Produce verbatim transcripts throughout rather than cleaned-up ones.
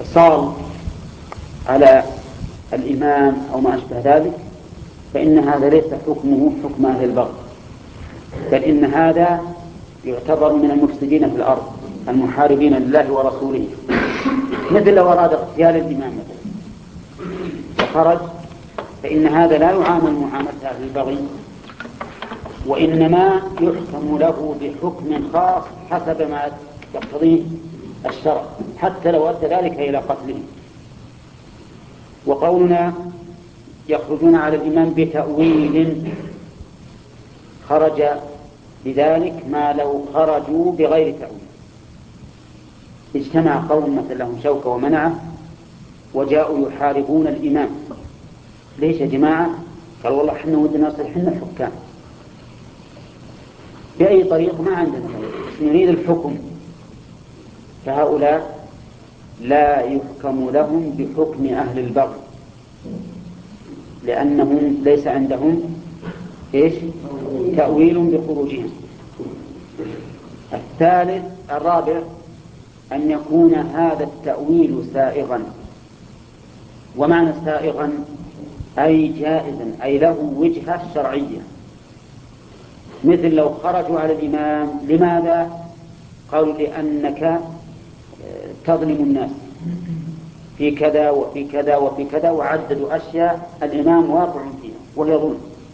صال على الإمام أو ما أشبه ذلك، فإن هذا ليس حكمه حكم أهل البغي، بل إن هذا يعتبر من المفسدين في الأرض المحاربين لله ورسوله. مثل لو أراد اغتيال الإمام وخرج، فإن هذا لا يعامل معاملة أهل البغي، وإنما يحكم له بحكم خاص حسب ما يقتضيه الشرع، حتى لو أدى ذلك إلى قتله. وقولنا يخرجون على الإمام بتأويل، خرج بذلك ما لو خرجوا بغير تأويل. اجتمع قوم مثل لهم شوكة ومنعه وجاءوا يحاربون الإمام. ليش يا جماعة؟ قال والله حنا ودنا نصل حنا الحكام بأي طريق، ما عندنا بس نريد الحكم. فهؤلاء لا يحكم لهم بحكم أهل البغي، لأنهم ليس عندهم إيش؟ تأويل بخروجهم. الثالث الرابع أن يكون هذا التأويل سائغا. ومعنى سائغا أي جائزا، أي له وجهة شرعية. مثل لو خرجوا على الإمام، لماذا؟ قالوا لأنك تظلم الناس في كذا وفي كذا وفي كذا، وعددوا أشياء الإمام واقع فيها وهي ظلم.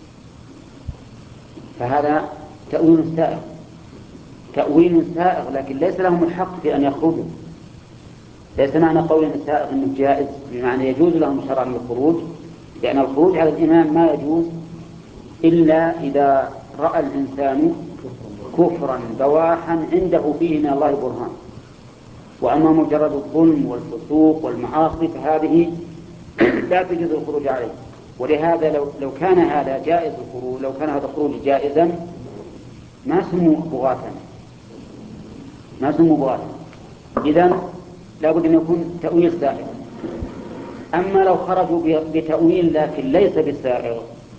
فهذا تأويل سائغ، تأويل سائغ، لكن ليس لهم الحق في أن يخرجوا. ليس معنى قول سائغ أنه جائز بمعنى يجوز لهم شرعا الخروج، لأن الخروج على الإمام ما يجوز إلا إذا رأى الإنسان كفرا بواحا عنده فيه من الله برهان. وأما مجرد الظلم والفسوق والمعاصي فهذه لا تجوز الخروج عليه. ولهذا لو, لو كان هذا جائز الخروج، لو كان هذا الخروج جائزا ما سموا بغاثا، ما سموا بغاثا. إذن لابد أن يكون تأويل سائغ. أما لو خرجوا بتأويل لكن ليس بالسائغ،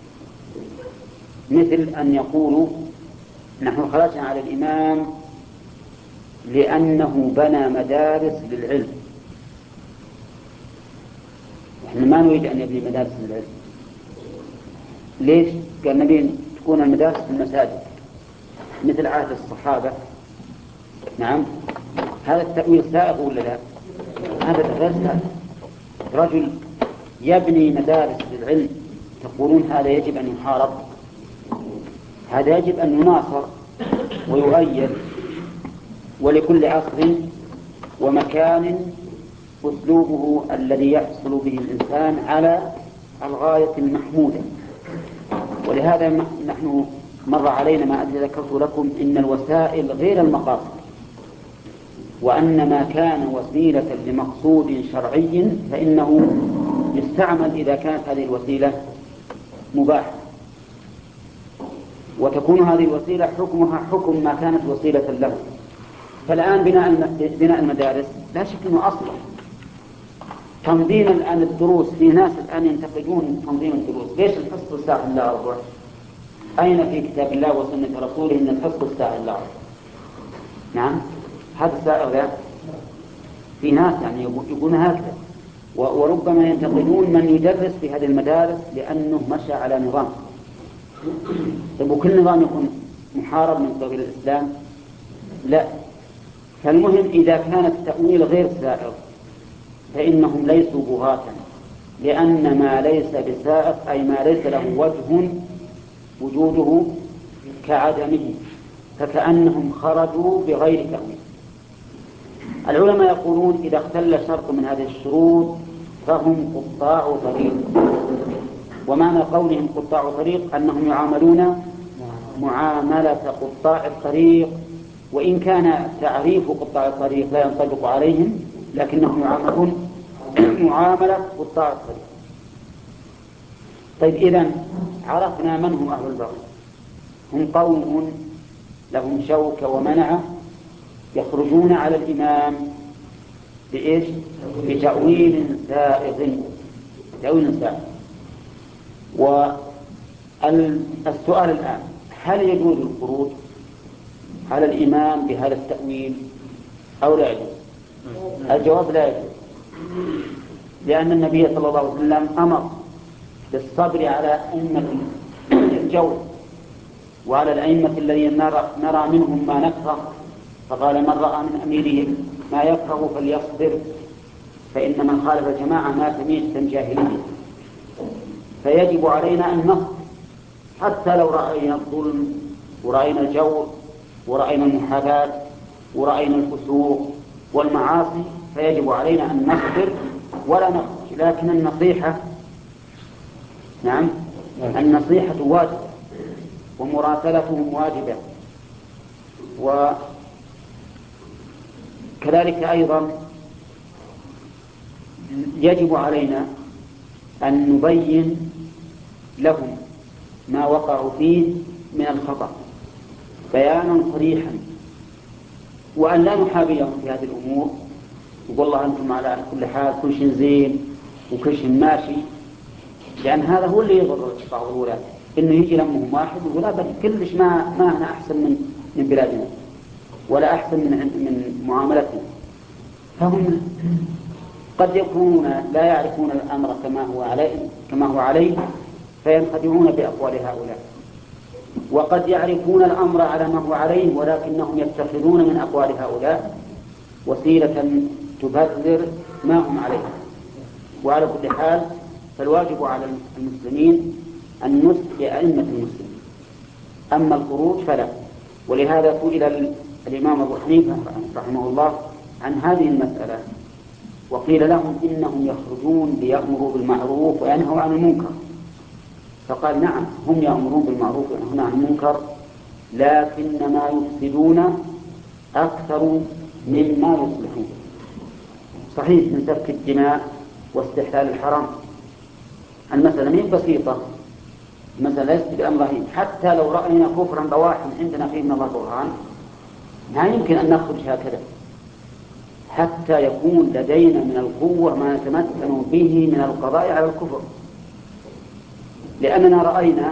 مثل أن يقولوا نحن خرجنا على الإمام لأنه بنى مدارس للعلم. نحن ما نريد أن يبني مدارس للعلم. ليش؟ قال نبي تكون المدارس في المساجد مثل عهد الصحابة. نعم، هذا التأويل سائغ ولا لا؟ هذا غير سائغ. رجل يبني مدارس للعلم تقولون هذا يجب أن يحارب، هذا يجب أن يناصر ويؤيد. ولكل عصر ومكان أسلوبه الذي يحصل به الإنسان على الغاية المحمودة. ولهذا نحن مر علينا ما أدري ذكرت لكم إن الوسائل غير المقاصد، وأن ما كان وسيلة لمقصود شرعي فإنه يستعمل إذا كانت هذه الوسيلة مباحة، وتكون هذه الوسيلة حكمها حكم ما كانت وسيلة له. فالآن بناء بناء المدارس لا شك أنه أصلا تنظيم الآن الدروس، في ناس الآن ينتقدون تنظيم الدروس. ليش الحصة الساعة إلا ربع؟ أين في كتاب الله وسنة رسوله إن الحصة الساعة إلا ربع؟ نعم، هذا السائغ لا. في ناس يعني يقولون هكذا، وربما ينتقدون من يدرس في هذه المدارس لأنه مشى على نظام. طيب وكل نظام يكون محارب من قبل الإسلام؟ لا. فالمهم إذا كان التأويل غير سائغ فإنهم ليسوا بغاة، لأن ما ليس بسائغ أي ما ليس له وجه وجوده كعدمه، فكأنهم خرجوا بغير تأويل. العلماء يقولون إذا اختل شرط من هذه الشروط فهم قطاع طريق. ومعنى قولهم قطاع طريق أنهم يعاملون معاملة قطاع الطريق، وإن كان تعريف قطاع الطريق لا ينطبق عليهم، لكنهم يعاملون معاملة قطاع الطريق. طيب إذن عرفنا من هم أهل البغي. هم قوم لهم شوكة ومنعة يخرجون على الإمام بإيش؟ بتأويل سائغ، تأويل سائغ. والسؤال الآن، هل يجوز الخروج على الإمام بهذا التأويل أو لا يجوز؟ الجواب لا يجوز. لأن النبي صلى الله عليه وسلم أمر بالصبر على أئمة الجور وعلى الأئمة الذين نرى, نرى منهم ما نكره، فقال من رأى من أميره ما يكره فليصبر فإن من خالف الجماعة مات ميتة جاهلية. فيجب علينا أن نصبر حتى لو رأينا الظلم ورأينا الجور ورأينا المحاباة ورأينا الفسوق والمعاصي، فيجب علينا أن نصبر ولا نخرج. لكن النصيحة نعم النصيحة واجبة ومراسلتهم واجبة. وكذلك أيضا يجب علينا أن نبين لهم ما وقعوا فيه من الخطأ بيانا صريحا، وأن لا نحابيهم في هذه الأمور والله أنتم على كل حال كل شيء زين وكل شيء ماشي، لأن هذا هو اللي يضر بعض الولاة، إنه يجي لمهم واحد ويقول لا بل كلش ما ما أنا أحسن من من بلادنا ولا أحسن من من معاملتنا. فهم قد يكونون لا يعرفون الأمر كما هو عليه كما هو عليه فينخدعون بأقوال هؤلاء، وقد يعرفون الأمر على ما هو عليه ولكنهم يتخذون من أقوال هؤلاء وسيلة تبرر ما هم عليه. وعلى كل حال فالواجب على المسلمين النصح لأئمة المسلمين، أما الخروج فلا. ولهذا سئل الإمام أبو حنيفة رحمه الله عن هذه المسألة وقيل لهم إنهم يخرجون ليأمروا بالمعروف وينهوا عن المنكر، فقال نعم هم يأمرون بالمعروف وينهون عن المنكر لكن ما يفسدون أكثر مما يصلحون. صحيح من سفك الدماء واستحلال الحرام المسألة مين بسيطة، المسألة ليست بأمرين. حتى لو رأينا كفرا بواحا عندنا فيه من الله برهان ما يمكن أن نخرج هكذا حتى يكون لدينا من القوة ما نتمكن به من القضاء على الكفر، لأننا رأينا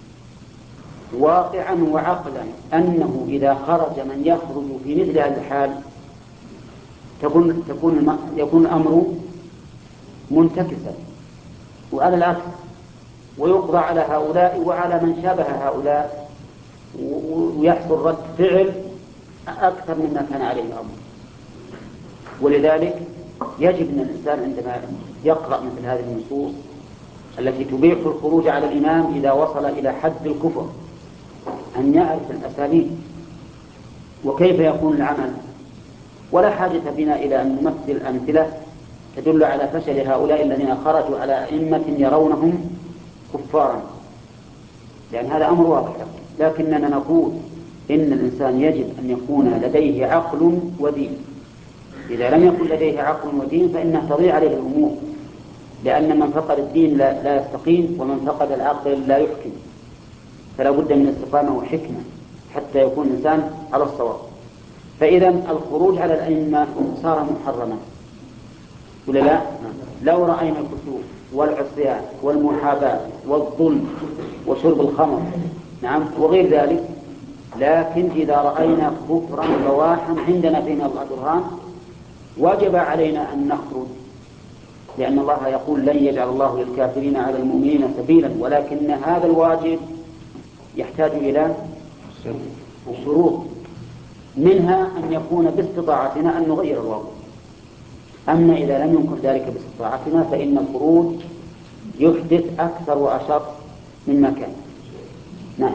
واقعا وعقلا أنه إذا خرج من يخرج في مثل هذا الحال تكون تكون يكون الأمر منتكسا وعلى العكس، ويقضى على هؤلاء وعلى من شابه هؤلاء ويحصل رد فعل أكثر مما كان عليه الأمر. ولذلك يجب أن الإنسان عندما يقرأ مثل هذه النصوص التي تبيح الخروج على الإمام إذا وصل إلى حد الكفر أن يعرف الأساليب وكيف يكون العمل. ولا حاجة بنا إلى أن نمثل أمثلة تدل على فشل هؤلاء الذين خرجوا على أئمة يرونهم كفارا، لأن هذا أمر واضح. لكننا نقول إن الإنسان يجب أن يكون لديه عقل ودين، إذا لم يكن لديه عقل ودين فإنه تضيع عليه الأمور، لأن من فقد الدين لا, لا يستقيم ومن فقد العقل لا يحكم، فلا بد من استقامة وحكمة حتى يكون الإنسان على الصواب. فإذا الخروج على الأئمة صار محرما ولا لا؟ لو رأينا الكسوف والعصيان والمحاباة والظلم وشرب الخمر نعم وغير ذلك، لكن إذا رأينا كفرا بواحا عندنا فينا الله برهان وجب علينا أن نخرج، لأن الله يقول لن يجعل الله للكافرين على المؤمنين سبيلا، ولكن هذا الواجب يحتاج إلى شروط، منها أن يكون باستطاعتنا أن نغير الواقع. أما إذا لم يمكن ذلك باستطاعتنا فإن الخروج يحدث أكثر وأشر مما كان. نعم.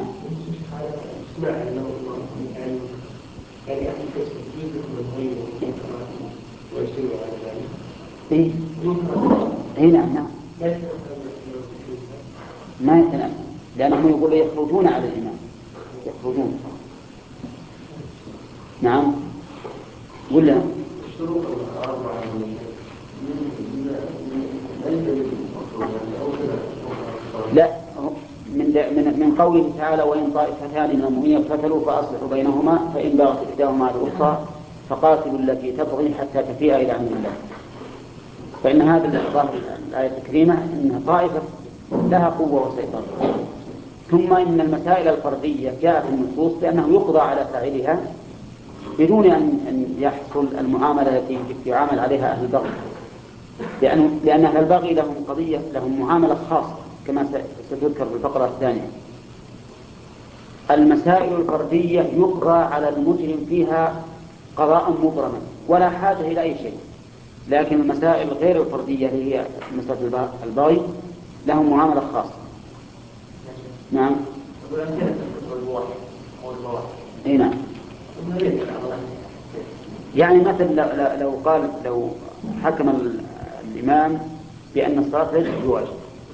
إيه إيه نعم نعم ما يتنام، لأنهم يقولون يخرجون على الإمام يخرجون. نعم ولا لا من من من قوله تعالى وإن طائفتان من المؤمنين اقتتلوا فأصلحوا بينهما فإن بغت إحداهما على الأخرى فقاتلوا التي تبغي حتى تفيء إلى أمر الله. فإن هذا الآية الكريمة إنها طائفة لها قوة وسيطرة. ثم إن المسائل الفردية جاء في النصوص بأنه يقضى على فاعلها بدون أن يحصل المعاملة التي يعامل عليها أهل البغي. لأن لأن أهل البغي لهم قضية، لهم معاملة خاصة كما ستذكر في الفقرة الثانية. المسائل الفردية يقضى على المجرم فيها قضاء مبرما ولا حاجة إلى أي شيء، لكن المسائل غير الفردية اللي هي مسألة البغي لهم معاملة خاصة. نعم. اي نعم. يعني مثلا لو قال لو حكم الإمام بأن الصلاة ليست بواجب،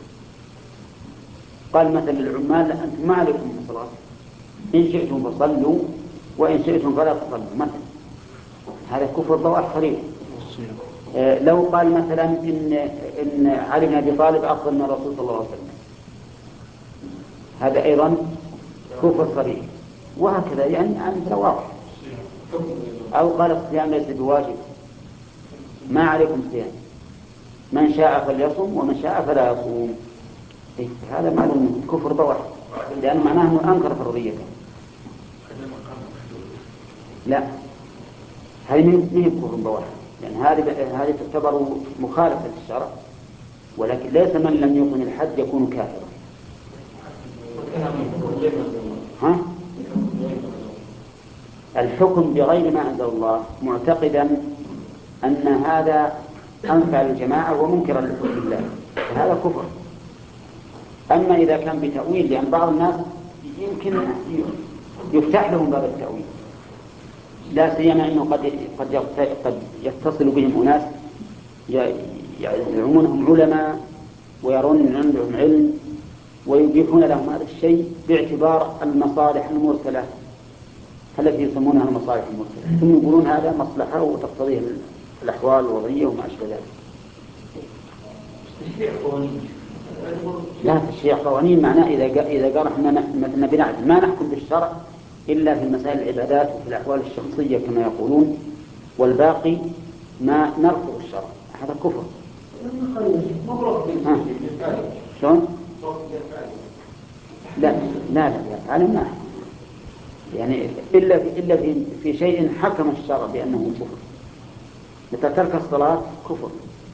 قال مثلا للعمال أنتم ما عليكم الصلاة، إن شئتم فصلوا وإن شئتم فلا تصلوا مثلا، هذا كفر ضواح صريح. آه لو قال مثلا إن إن علي بن أبي طالب أفضل من الرسول صلى الله عليه وسلم، هذا أيضا كفر صريح. وهكذا يعني عن واضح. أو قال الصيام ليس بواجب، ما عليكم صيام، من شاء فليصم ومن شاء فلا يصوم. إيه هذا معلوم كفر ضواح، لأن معناه أنه أنكر فرضيته. لا، هذه ما هي كفر ضواح، لأن هذه هذه تعتبر مخالفة للشرع، ولكن ليس من لم يقم الحد يكون كافرا. ها؟ الحكم بغير ما أنزل الله معتقدا أن هذا أنفع للجماعة ومنكرا لحكم الله، فهذا كفر. أما إذا كان بتأويل، لأن بعض الناس يمكن يفتح لهم باب التأويل، لا سيما أنه قد قد قد يتصل بهم أناس يزعمونهم علماء ويرون أن عندهم علم ويبيحون لهم هذا الشيء باعتبار المصالح المرسلة التي يسمونها المصالح المرسلة، ثم يقولون هذا مصلحة وتقتضيه الأحوال الوضعية وما أشبه ذلك. لا، تشريع قوانين معناه إذا إذا قال إحنا نبي ما نحكم بالشرع إلا في مسائل العبادات وفي الأحوال الشخصية كما يقولون، والباقي ما نرفض الشرع، هذا كفر. شلون؟ لا لا لا على ما يعني إلا في إلا في في شيء حكم الشرع بأنه كفر. مثل ترك الصلاة كفر،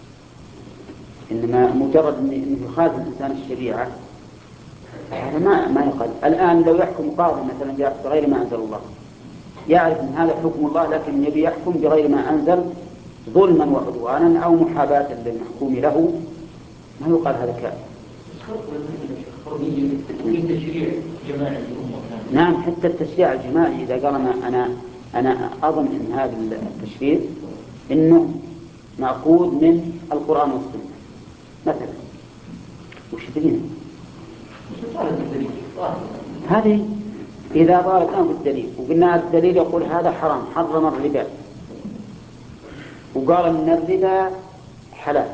إنما مجرد إنه يخالف الإنسان الشريعة هذا ما ما يقال. الآن لو يحكم قاضي مثلا بغير ما أنزل الله، يعرف أن هذا حكم الله لكن يبي يحكم بغير ما أنزل ظلما وعدوانا أو محاباة للمحكوم له، ما يقال هذا كافر. نعم، حتى التشريع الجماعي إذا قال أنا أنا أنا أظن أن هذا التشريع إنه مأخوذ من القرآن والسنة مثلا، وش تبين؟ هذه إذا ضارت أنف الدليل وقلنا الدليل يقول هذا حرام، حرم الربا، وقال أن الربا حلال.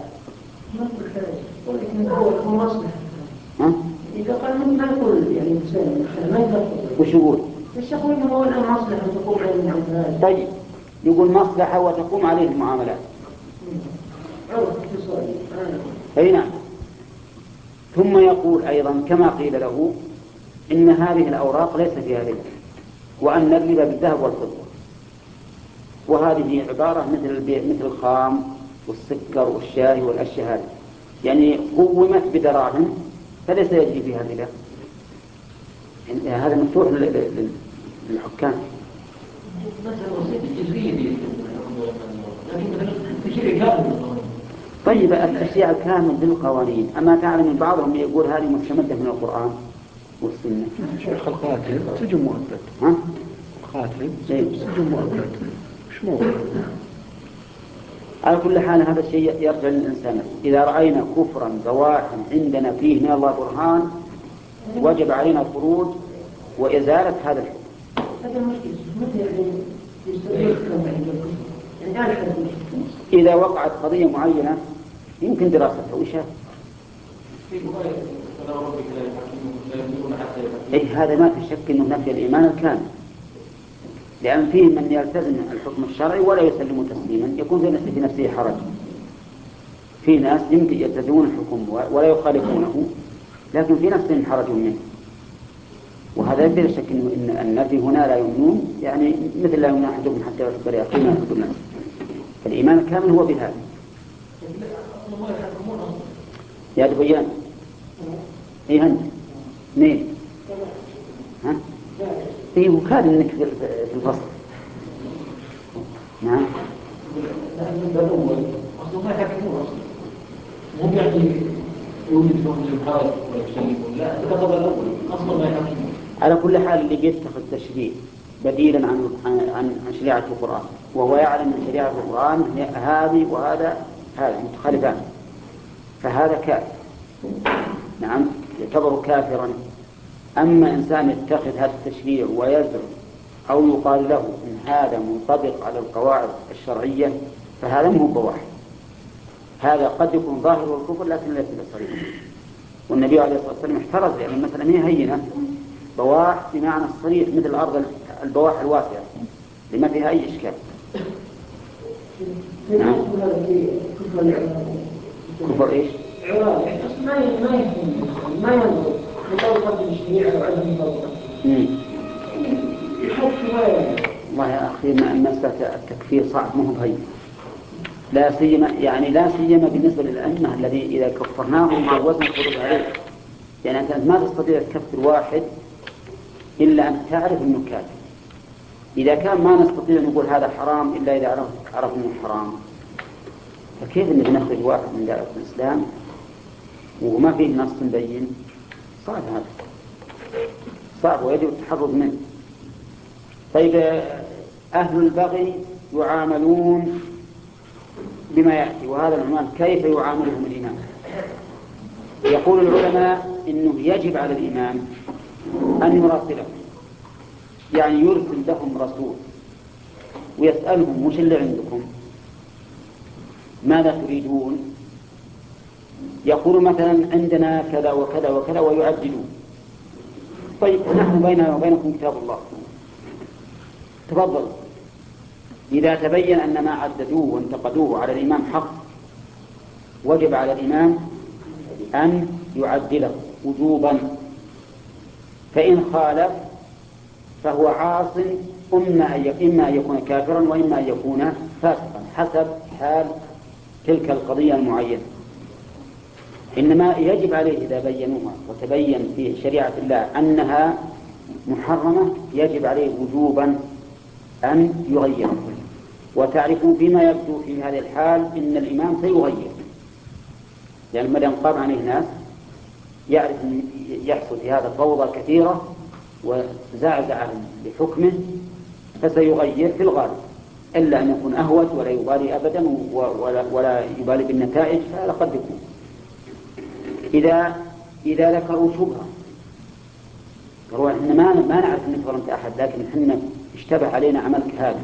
ها؟ إذا قال من ما يقول يعني إنسان ما يقول وش يقول؟ بس يقول إنه هو الآن مصلحة تقوم عليه المعاملات. طيب يقول مصلحة وتقوم عليه المعاملات. عرض اقتصادي. أي نعم. ثم يقول أيضا كما قيل له إن هذه الأوراق ليس فيها ربا، وأن الربا بالذهب والفضة، وهذه عبارة مثل مثل الخام والسكر والشاي والأشياء هذه، يعني قومت بدراهم فليس يجري فيها الربا. هذا مفتوح للحكام. طيب التشريع الكامل بالقوانين، أما تعلم من بعضهم يقول هذه مستمدة من القرآن والسنة. شيخ القاتل سجن مؤبد. ها؟ القاتل سجن مؤبد. مش موضوع. على كل حال هذا الشيء يرجع للإنسان. إذا رأينا كفرا بواحا عندنا فيه من الله برهان وجب علينا الخروج وإزالة هذا الحكم. هذا المشكلة مثل يستطيع يعني إذا وقعت قضية معينة يمكن دراستها وشاف. إيه هذا ما في شك إنه نفي الإيمان الكامل، لأن فيه من يلتزم الحكم الشرعي ولا يسلم تسليما يكون في نفسه في نفسه حرج. في ناس يمكن يلتزمون الحكم ولا يخالفونه لكن في نفسهم حرج منه، وهذا بلا شك إن النفي هنا لا يمنون، يعني مثل لا يمنع أحدكم حتى يحب يقين يحب الناس. فالإيمان الكامل هو بهذا. يا دبيان إيه أنت مين ها إيه وكاد إنك في في الفصل نعم أصلا ما يحكمون أصلا مو يعني يوجد لهم الجهاد ولا يسلمون لا الخطب الأول أصلا ما يحكمون. على كل حال اللي بيتخذ تشريع بديلا عن عن عن شريعة القرآن وهو يعلم من شريعة القرآن هذه وهذا هذا متخالفان فهذا كافر نعم يعتبر كافرا. أما إنسان يتخذ هذا التشريع ويزعم أو يقال له إن هذا منطبق على القواعد الشرعية فهذا مو بواحد. هذا قد يكون ظاهر الكفر لكن ليس بصريح. والنبي عليه الصلاة والسلام احترز لأن مثلا هي هينة بواح بمعنى الصريح مثل الأرض البواح الواسعة لما فيها أي إشكال. نعم. كفر إيش؟ ما ما ما ينظر مطابقة الشريعة وعدم مطابقة. والله يا أخي مسألة التكفير صعب مو بهين لا سيما يعني لا سيما بالنسبة للأئمة الذي إذا كفرناهم جوزنا الخروج عليه. يعني أنت ما تستطيع تكفر واحد إلا أن تعرف أنه كافر. إذا كان ما نستطيع نقول هذا حرام إلا إذا عرف عرف أنه حرام فكيف أن نخرج واحد من دائرة الإسلام وما فيه نص مبين؟ صعب هذا صعب ويجب التحرز منه. طيب أهل البغي يعاملون بما يأتي وهذا العنوان كيف يعاملهم الإمام. يقول العلماء إنه يجب على الإمام أن يراسلهم يعني يرسل لهم رسول ويسألهم وش اللي عندكم ماذا تريدون. يقول مثلا عندنا كذا وكذا وكذا ويعدلون. طيب نحن بيننا وبينكم كتاب الله تفضل. إذا تبين أن ما عددوه وانتقدوه على الإمام حق وجب على الإمام أن يعدله وجوبا. فإن خالف فهو عاص إما أن يكون كافرا وإما أن يكون فاسقا حسب حال تلك القضية المعينة. إنما يجب عليه إذا بينوها وتبين في شريعة الله أنها محرمة يجب عليه وجوبا أن يغير. وتعرفوا بما يبدو في هذه الحال إن الإمام سيغير لأن يعني مدى قام عليه ناس يعرف أن يحصل في هذا فوضى كثيرة وزعزعة لحكمه فسيغير في الغالب إلا أن يكون أهوج ولا يبالي أبدا ولا, ولا يبالي بالنتائج فهذا قد يكون. إذا إذا ذكروا شبهة قالوا إحنا ما ما نعرف أنك ظلمت أحد لكن إحنا اشتبه علينا عملك هذا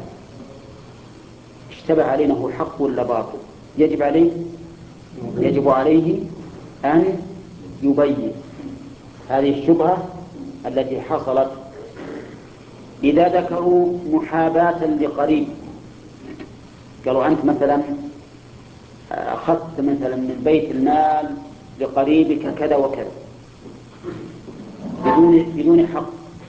اشتبه علينا هو حق ولا باطل يجب عليه يجب عليه أن يبين هذه الشبهة التي حصلت. إذا ذكروا محاباة لقريب قالوا أنت مثلا أخذت مثلا من بيت المال لقريبك كذا وكذا بدون بدون حق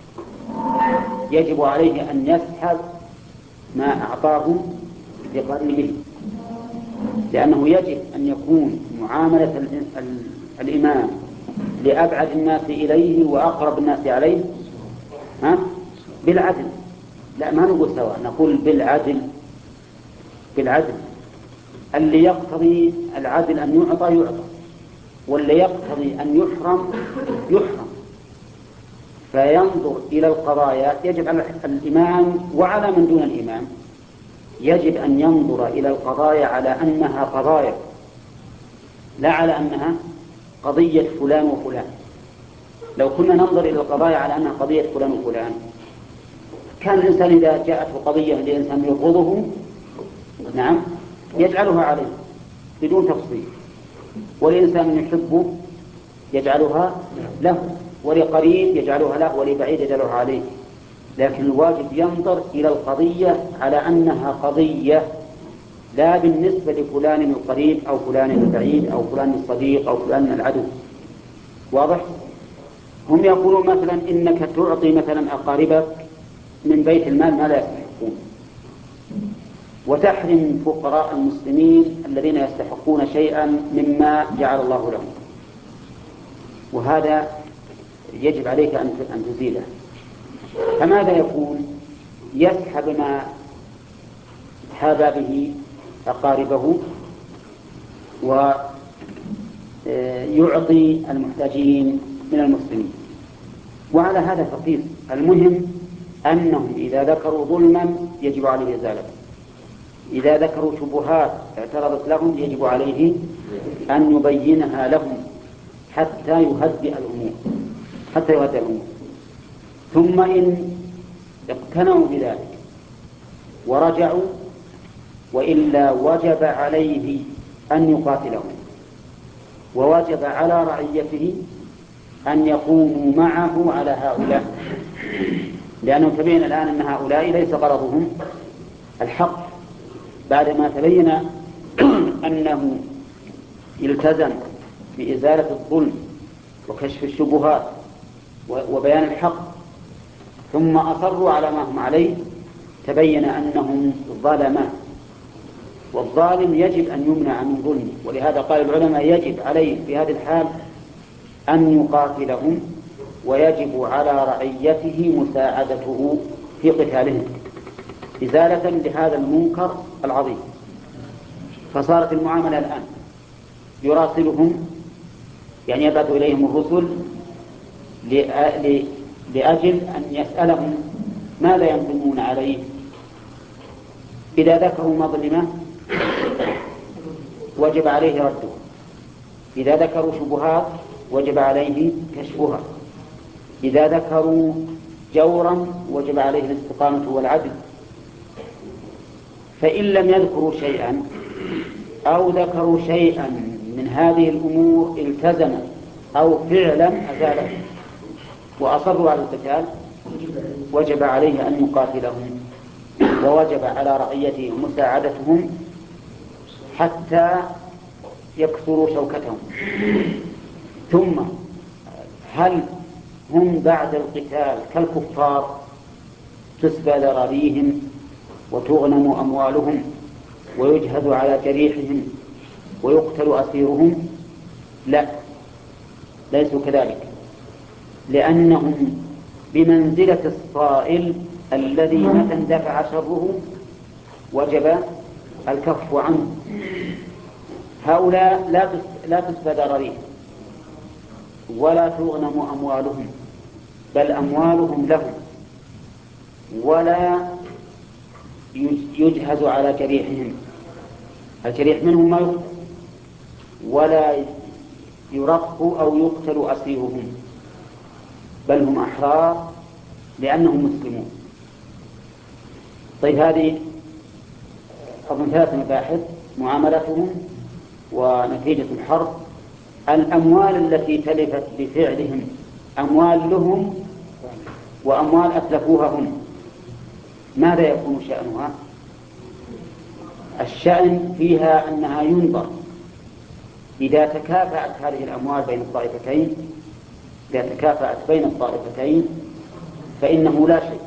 يجب عليه أن يسحب ما أعطاه لقريبه لأنه يجب أن يكون معاملة الإمام لأبعد الناس إليه وأقرب الناس عليه ها؟ بالعدل. لا ما نقول سواء نقول بالعدل بالعدل اللي يقتضي العدل أن يعطى يعطى واللي يقتضي أن يحرم يحرم. فينظر إلى القضايا يجب على الإمام وعلى من دون الإمام يجب أن ينظر إلى القضايا على أنها قضايا لا على أنها قضية فلان وفلان. لو كنا ننظر إلى القضايا على أنها قضية فلان وفلان كان الإنسان إذا جاءته قضية لإنسان يبغضه نعم يجعلها عليه بدون تفصيل ولإنسان يحبه يجعلها له ولقريب يجعلها له ولبعيد يجعلها عليه. لكن الواجب ينظر إلى القضية على أنها قضية لا بالنسبة لفلان القريب أو فلان البعيد أو فلان الصديق أو فلان العدو. واضح؟ هم يقولون مثلا إنك تعطي مثلا أقاربك من بيت المال ما لا يستحقون وتحرم فقراء المسلمين الذين يستحقون شيئا مما جعل الله لهم، وهذا يجب عليك أن تزيله. فماذا يكون؟ يسحب ما حاب به أقاربه ويعطي المحتاجين من المسلمين، وعلى هذا فقير. المهم أنهم إذا ذكروا ظلما يجب عليه إزالته، إذا ذكروا شبهات اعترضت لهم يجب عليه أن يبينها لهم حتى يهدئ الأمور حتى يهدئ الأمور ثم إن اقتنعوا بذلك ورجعوا وإلا وجب عليه أن يقاتلهم، ووجب على رعيته أن يقوموا معه على هؤلاء، لأنه تبين الآن أن هؤلاء ليس غرضهم الحق بعدما تبين أنه التزم بإزالة الظلم وكشف الشبهات وبيان الحق، ثم أصروا على ما هم عليه، تبين أنهم ظلمة، والظالم يجب أن يمنع من ظلمه. ولهذا قال العلماء يجب عليه في هذه الحال أن يقاتلهم، ويجب على رعيته مساعدته في قتالهم إزالة لهذا المنكر العظيم. فصارت المعاملة الآن يراسلهم، يعني يبعث إليهم الرسل لأجل أن يسألهم ماذا ينظمون عليه. إذا ذكروا مظلمة وجب عليه رده، إذا ذكروا شبهات وجب عليه كشفها، إذا ذكروا جورا وجب عليه الاستقامة والعدل. فإن لم يذكروا شيئا أو ذكروا شيئا من هذه الأمور التزم أو فعلا أزاله وأصروا على القتال وجب عليه أن يقاتلهم، ووجب على رعيته مساعدتهم حتى يكثروا شوكتهم. ثم هل هم بعد القتال كالكفار تسبى ذراريهم وتغنم أموالهم ويجهز على جريحهم ويقتل أسيرهم؟ لا، ليسوا كذلك، لأنهم بمنزلة الصائل الذي متى اندفع شره وجب الكف عنه. هؤلاء لا تسبى ذراريهم ولا تغنم أموالهم، بل أموالهم لهم، ولا يجهز على جريحهم، الجريح منهم ما يقتل، ولا يرق أو يقتل أسيرهم، بل هم أحرار لأنهم مسلمون. طيب هذه أظن ثلاث مباحث: معاملتهم ونتيجة الحرب، الأموال التي تلفت بفعلهم أموال لهم وأموال أتلفوها هم، ماذا يكون شأنها؟ الشأن فيها أنها ينظر إذا تكافأت هذه الأموال بين الطائفتين، إذا تكافأت بين الطائفتين فإنه لا شيء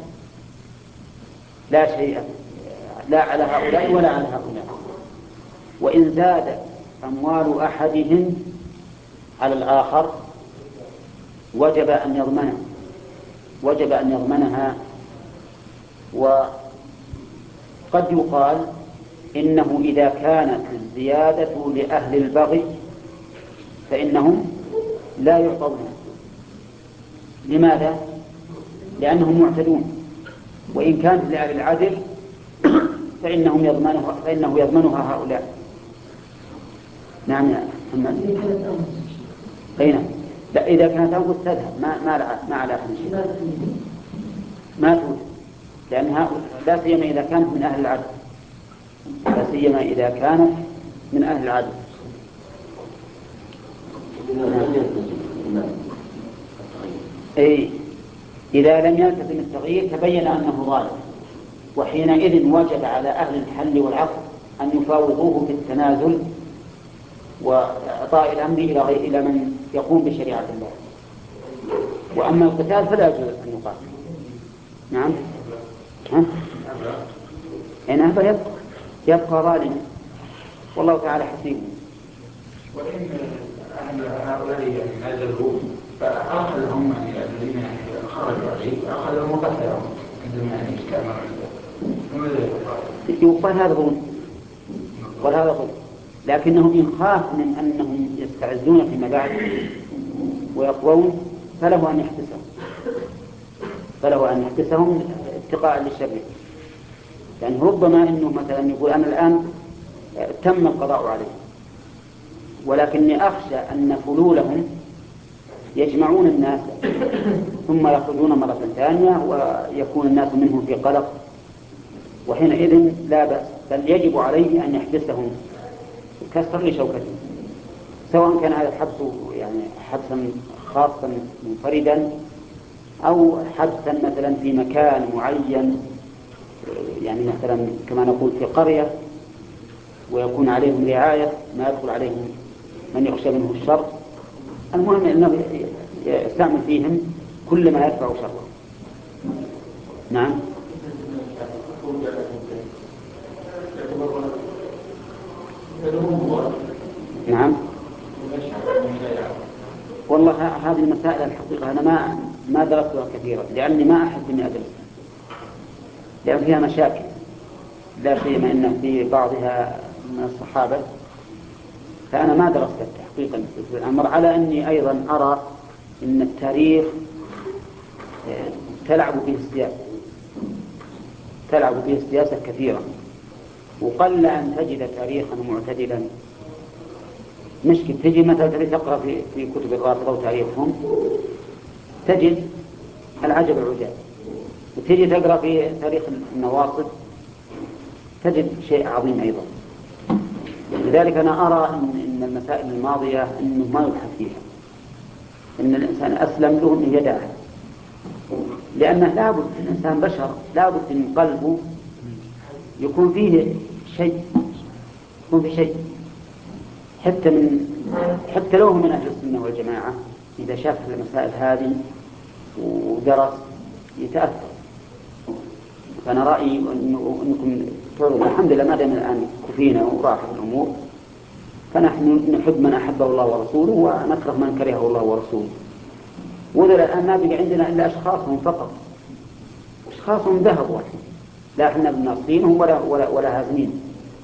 لا شيء لا على هؤلاء ولا على هؤلاء. وإن زادت أموال أحدهم على الآخر وجب أن يضمنها وجب أن يضمنها وقد يقال إنه إذا كانت الزيادة لأهل البغي فإنهم لا يعطونها. لماذا؟ لأنهم معتدون. وإن كانت لأهل العدل فإنهم يضمنها فإنه يضمنها هؤلاء. نعم يا محمد. أين؟ لا، إذا كانت أنفس تذهب ما ما ما على أحد شيء، ما توجد، لأنها لا سيما إذا كانت من أهل العدل، لا سيما إذا كانت من أهل العدل. أي إذا لم يلتزم التغيير تبين أنه ظالم، وحينئذ وجب على أهل الحل والعقد أن يفاوضوه في التنازل وإعطاء الأمر إلى غير إلى من يقوم بشريعة الله. وأما القتال فلا يجوز أن يقاتل. نعم. ها؟ إن أبى يبقى يبقى ظالما، والله تعالى حسيبه. وإن أهل هؤلاء يعني نزلوا فأخذهم يعني الذين يعني خرجوا عليه فأخذهم وقتلهم عندما يعني استعمر يقال هذا ظلم، وهذا ظلم، لكنهم إن خاف من أنهم يستعزون فيما بعد ويقوون فله أن يحبسهم، فله أن يحبسهم اتقاء للشر. يعني ربما أنه مثلا يقول أنا الآن تم القضاء عليه، ولكني أخشى أن فلولهم يجمعون الناس ثم يخرجون مرة ثانية ويكون الناس منهم في قلق، وحينئذ لا بأس، بل يجب عليه أن يحبسهم كسر لشوكتهم، سواء كان هذا الحبس يعني حبسا خاصا منفردا أو حبسا مثلا في مكان معين، يعني مثلا كما نقول في قرية ويكون عليهم رعاية ما يدخل عليهم من يخشى منه الشر. المهم أنه يستعمل فيهم كل ما يدفع شره. نعم. نعم. والله هذه المسائل الحقيقة أنا ما ما درستها كثيرا لأني ما أحب إني أدرسها، لأن فيها مشاكل، لا سيما أن في بعضها من الصحابة، فأنا ما درست تحقيقا في الأمر، على أني أيضا أرى أن التاريخ تلعب فيه السياسة، تلعب فيه السياسة كثيرا، وقل أن تجد تاريخا معتدلا. مشكل تجي مثلا تقرأ في في كتب الرافضة وتاريخهم تجد العجب العجاب، وتجي تقرأ في تاريخ النواصب تجد شيء عظيم أيضا. لذلك أنا أرى أن المسائل الماضية أنه ما يبحث فيها، أن الإنسان أسلم له أن يدعها، لأنه لابد الإنسان بشر، لابد من قلبه يكون فيه شيء، يكون فيه شيء حتى من حتى لو من أهل السنة والجماعة إذا شاف المسائل هذه ودرس يتأثر. فأنا رأيي أنكم تعرضوا الحمد لله ما دام الآن كفينا وراحت الأمور، فنحن نحب من أحبه الله ورسوله ونكره من كرهه الله ورسوله. وذل الآن ما بقى عندنا إلا أشخاصهم فقط، أشخاصهم ذهبوا، لا احنا بناصرينهم ولا ولا ولا هازمين.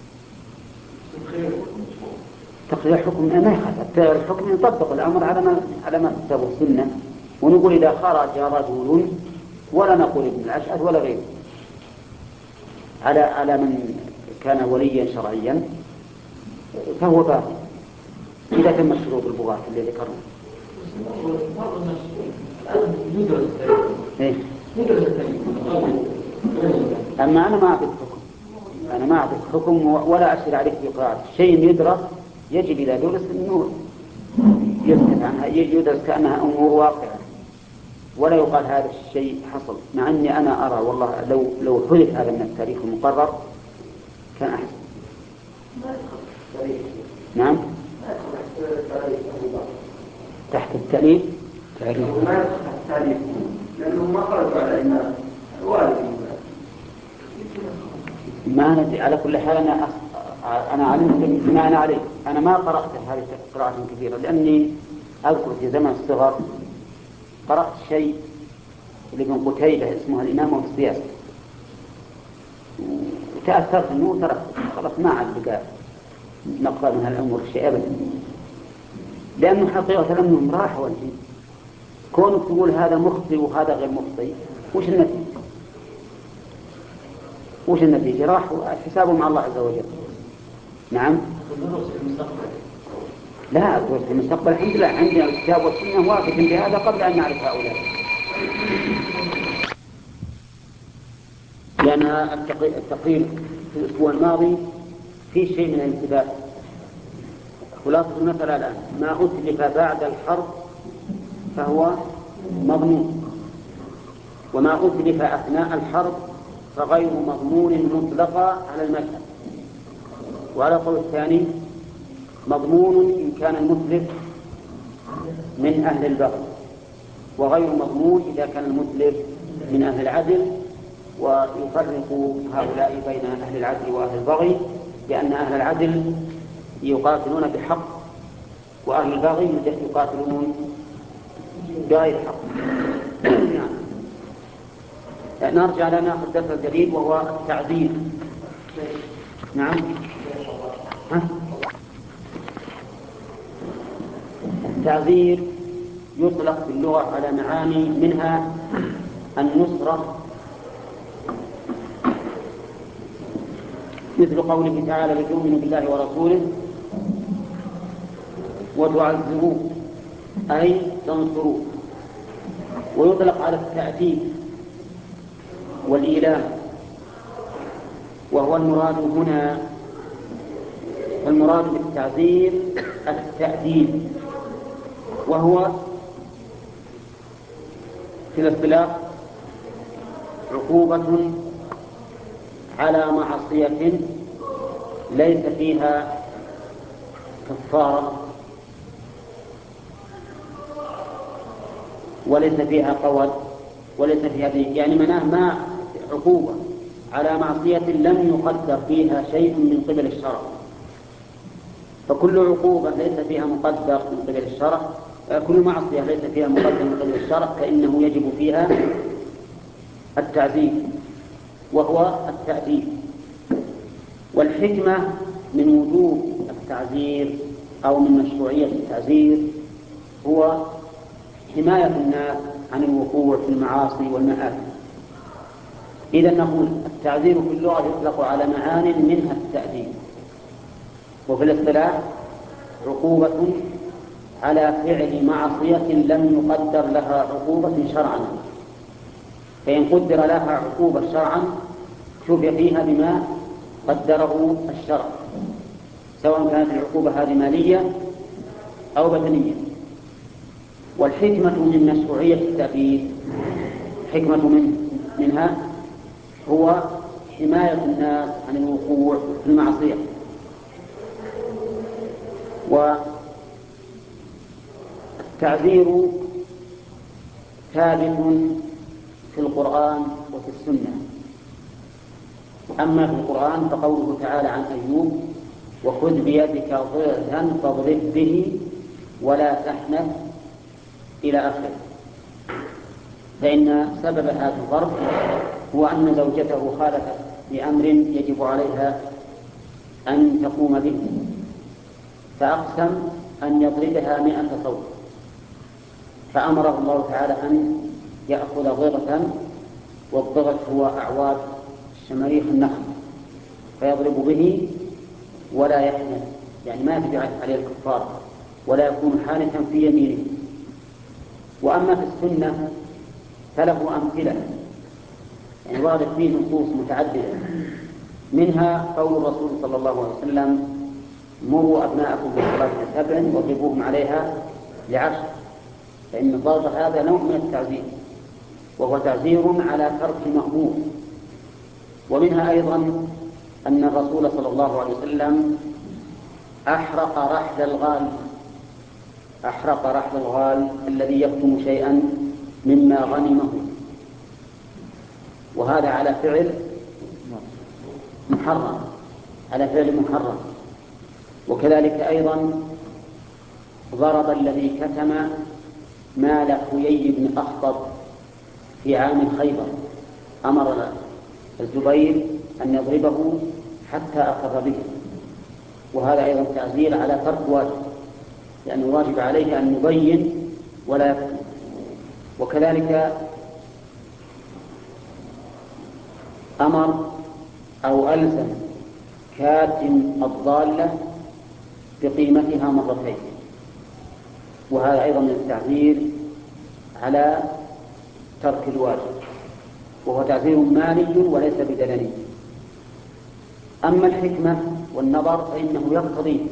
تقرير الحكم ما يخالف، الحكم يطبق الأمر على ما على ما كتبه السنة، ونقول إذا خرج رجل ولا نقول ابن الأشعث ولا غيره على على من كان وليا شرعيا فهو باطل إذا تم شروط البغاة اللي ذكرنا. إيه؟ أما أنا ما أعطيك حكم، أنا ما أعطيك حكم ولا أشير عليك بقراءة شيء يدرس، يجب إذا درس النور يسكت عنها، يدرس كأنها أمور واقعة، ولا يقال هذا الشيء حصل، مع أني أنا أرى والله لو لو حدث هذا من التاريخ المقرر كان أحسن. نعم. تحت التأليف تعريف ما التعريف لأنه ما خرجوا على إمام الوالد ما ندري. على كل حال أنا أنا علمت بما أنا عليه، أنا ما قرأت هذه قراءة كثيرة لأني أذكر في زمن الصغر قرأت شيء لابن قتيبة اسمه الإمامة في السياسة وتأثرت أنه تركت خلاص ما عاد بقى نقرأ من هالأمور شيء أبدا، لأنه حقيقة لأنهم راحوا والجين كونك تقول هذا مخطئ وهذا غير مخطئ وش النتيجة؟ وش النتيجة؟ راحوا حسابهم مع الله عز وجل. نعم. لا أقول في المستقبل الحمد لله عندنا الكتاب والسنة واقف بهذا قبل أن نعرف هؤلاء، لأن التقرير في الأسبوع الماضي في شيء من الانتباه. خلاصة المسألة الآن ما أتلف بعد الحرب فهو مضمون، وما أتلف أثناء الحرب فغير مضمون مطلقا على المذهب. وعلى القول الثاني مضمون إن كان المتلف من أهل البغي، وغير مضمون إذا كان المتلف من أهل العدل ويفرق هؤلاء بين أهل العدل وأهل البغي، لأن أهل العدل يقاتلون بحق وأهل البغي يقاتلون بغير حق. نعم. نرجع لنا في الدرس الجديد وهو التعذير. نعم. ها؟ التعذير يطلق في اللغة على معاني، منها النصرة، مثل قوله تعالى لتؤمنوا بالله ورسوله وتعذروه أي تنصروه. ويطلق على التأديب والإيلام، وهو المراد هنا، المراد بالتعذير التأديب، وهو في الاصطلاح عقوبة على معصية ليس فيها كفارة وليس فيها قول وليس فيها دين، يعني معناه ما عقوبة على معصية لم يقدر فيها شيء من قبل الشرع. فكل عقوبة ليس فيها مقدر من قبل الشرع، كل معصية ليس فيها مقدر من قبل الشرع فإنه يجب فيها التعذيب وهو التأديب. والحكمة من وجوب التعذير أو من مشروعية التعذير هو حماية الناس عن الوقوع في المعاصي والمآثم. إذا نقول التعذير في اللغة يطلق على معان منها التأديب، وفي الاصطلاح عقوبة على فعل معصية لم يقدر لها عقوبة شرعا، فإن قدر لها عقوبة شرعا شفي فيها بما قدره الشرع، سواء كانت العقوبة هذه مالية أو بدنية. والحكمة من مشروعية التأديب، حكمة من منها هو حماية الناس عن الوقوع في المعصية. والتعذير ثابت في القرآن وفي السنة. أما في القرآن فقوله تعالى عن أيوب وخذ بيدك ضغثا فاضرب به ولا تحنث إلى آخره، فإن سبب هذا الضرب هو أن زوجته خالفت بأمر يجب عليها أن تقوم به، فأقسم أن يضربها مئة صوت، فأمره الله تعالى أن يأخذ ضغثا، والضغط هو أعواد شماريخ النخل، فيضرب به ولا يحنث، يعني ما يجب عليه الكفار ولا يكون حانثا في يمينه. وأما في السنة فله أمثلة، يعني وارد فيه نصوص متعددة، منها قول الرسول صلى الله عليه وسلم مروا أبناءكم بالصلاة لسبع واضربوهم عليها لعشر، فإن الضرب هذا نوع من التعزير وهو تعزير على ترك مأمور. ومنها أيضا أن الرسول صلى الله عليه وسلم أحرق رحل الغال أحرق رحل الغال الذي يكتم شيئا مما غنمه، وهذا على فعل محرم على فعل محرم. وكذلك أيضا ضرب الذي كتم مال حيي بن أخطب في عام خيبر، أمر الزبير أن يضربه حتى أقر به، وهذا أيضا تعزير على ترك واجب، لأنه واجب عليه أن يبين ولا يكتم. وكذلك أمر أو ألزم كاتم الضالة بقيمتها مرتين، وهذا أيضا من التعزير على ترك الواجب، وهو تعزير مالي وليس بدني. أما الحكمة والنظر فإنه يقتضي،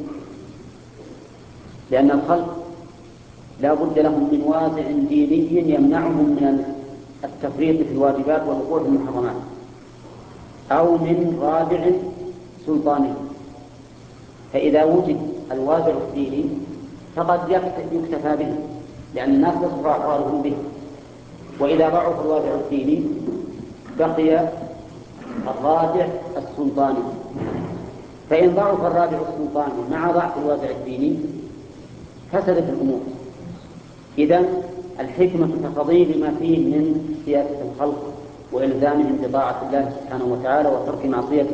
لأن الخلق لا بد لهم من وازع ديني يمنعهم من التفريط في الواجبات والوقوع في المحرمات، أو من رابع سلطاني. فإذا وجد الوازع الديني فقد يكتفى به، لأن الناس تصبح أحوالهم به. وإذا ضعف الوازع الديني بقي الراجع السلطاني. فإن ضعف الراجع السلطاني مع ضعف الوازع الديني فسدت الأمور. إذن الحكمة تقتضي بما فيه من سياسة الخلق وإلزامهم بطاعة الله سبحانه وتعالى وترك معصيته.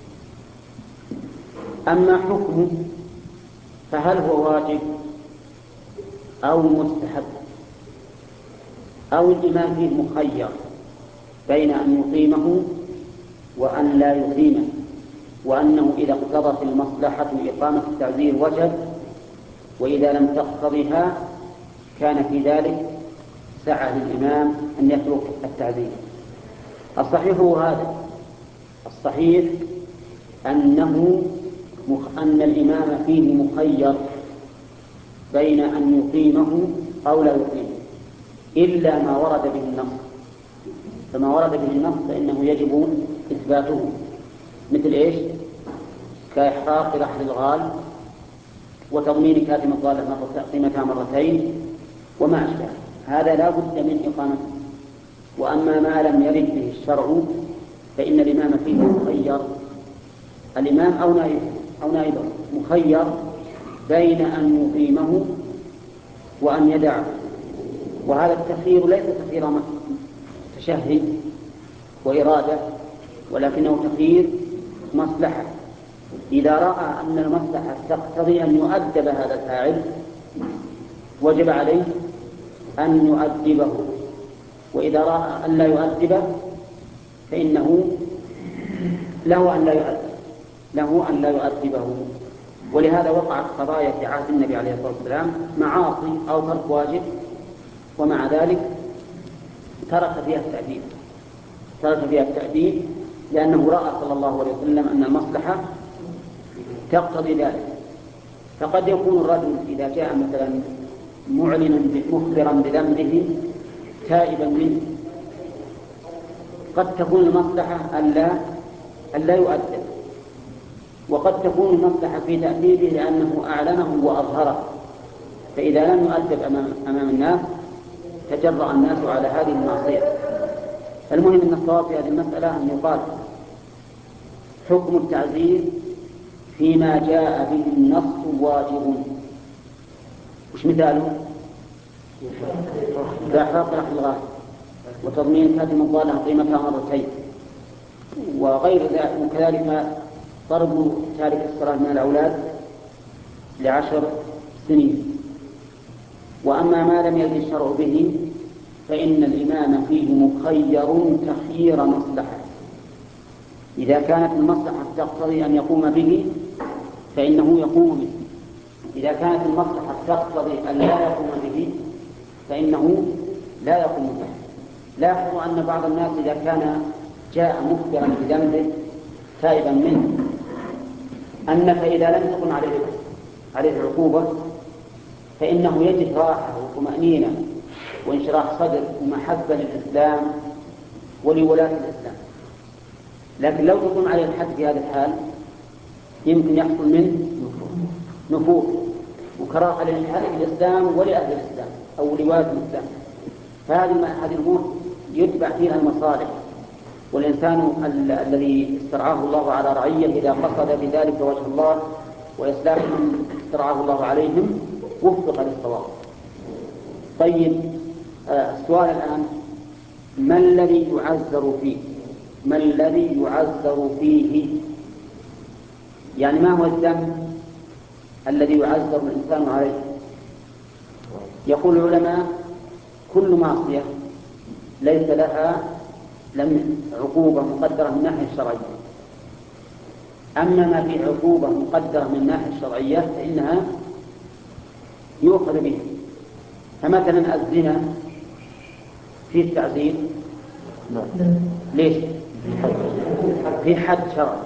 أما حكمه فهل هو واجب أو مستحب أو الإمام فيه مخير بين أن يقيمه وأن لا يقيمه، وأنه إذا اقتضت المصلحة إقامة التعزير وجب، وإذا لم تقتضها كان في ذلك سعى للإمام أن يترك التعزير. الصحيح هو هذا، الصحيح أنه أن الإمام فيه مخير بين أن يقيمه أو لا يقيمه إلا ما ورد به النص. فما ورد به النص فإنه يجب إثباته، مثل إيش؟ كإحراق رحل الغال وتضمين كاتم الضالة قيمتها مرتين وما أشبه هذا لا بد من إقامته. وأما ما لم يرد به الشرع فإن الإمام فيه مخير، الإمام أو نائبه أو نائبه مخير بين أن يقيمه وأن يدعه. وهذا التخيير ليس تخيير تشهي وإرادة، ولكنه تخيير مصلحة. إذا رأى أن المصلحة تقتضي أن يؤدب هذا الفاعل وجب عليه أن يؤدبه، وإذا رأى أن لا يؤدبه فإنه له أن لا يؤدب له أن لا يؤدبه. ولهذا وقعت قضايا في عهد النبي عليه الصلاة والسلام معاصي أو ترك واجب، ومع ذلك ترك فيها التأديب ترك فيها التأديب لأنه رأى صلى الله عليه وسلم أن المصلحة تقتضي ذلك. فقد يكون الرجل إذا جاء مثلا معلنا مخبرا بذنبه تائبا منه، قد تكون المصلحة ألا ألا يؤدب، وقد تكون المصلحة في تأديبه لأنه أعلنه وأظهره، فإذا لم يؤدب أمام, أمام الناس تجرأ الناس على هذه المعصية. المهم أن الصواب في هذه المسألة أن يقال حكم التعزير فيما جاء به النص واجب. وش مثاله؟ إحراق رحل الغال وتضمين كاتم الضالة قيمتها مرتين وغير ذلك، وكذلك ضرب تارك الصلاة من الأولاد لعشر سنين. وأما ما لم يرد الشرع به فإن الإمام فيه مخير تخيير مصلحة. إذا كانت المصلحة تقتضي أن يقوم به فإنه يقوم به، إذا كانت المصلحة تقتضي أن لا يقوم به فإنه لا يقوم به. لاحظوا أن بعض الناس إذا كان جاء مخبرا بذنبه تائبا منه أن فإذا لم تكن عليه عليه عقوبة فإنه يجد راحة وطمأنينة وانشراح صدر ومحبة للإسلام ولولاة الإسلام. لكن لو تكون عليه الحد في هذا الحال يمكن يحصل منه نفور وكراهة للإسلام ولأهل الإسلام أو لولاة الإسلام. فهذه هذه الأمور يتبع فيها المصالح، والإنسان ال- الذي استرعاه الله على رعية إذا قصد بذلك وجه الله وإصلاح من استرعاه الله عليهم وفق للصواب. طيب آه السؤال الآن: ما الذي يعذر فيه؟ ما الذي يعذر فيه؟ يعني ما هو الذنب الذي يعذر الإنسان عليه؟ يقول العلماء: كل معصية ليس لها لم عقوبة مقدرة من الناحية الشرعية. أما ما فيه عقوبة مقدرة من الناحية الشرعية فإنها يؤخذ به. فمثلا الزنا فيه التعزير، ليش؟ في حد شرعي.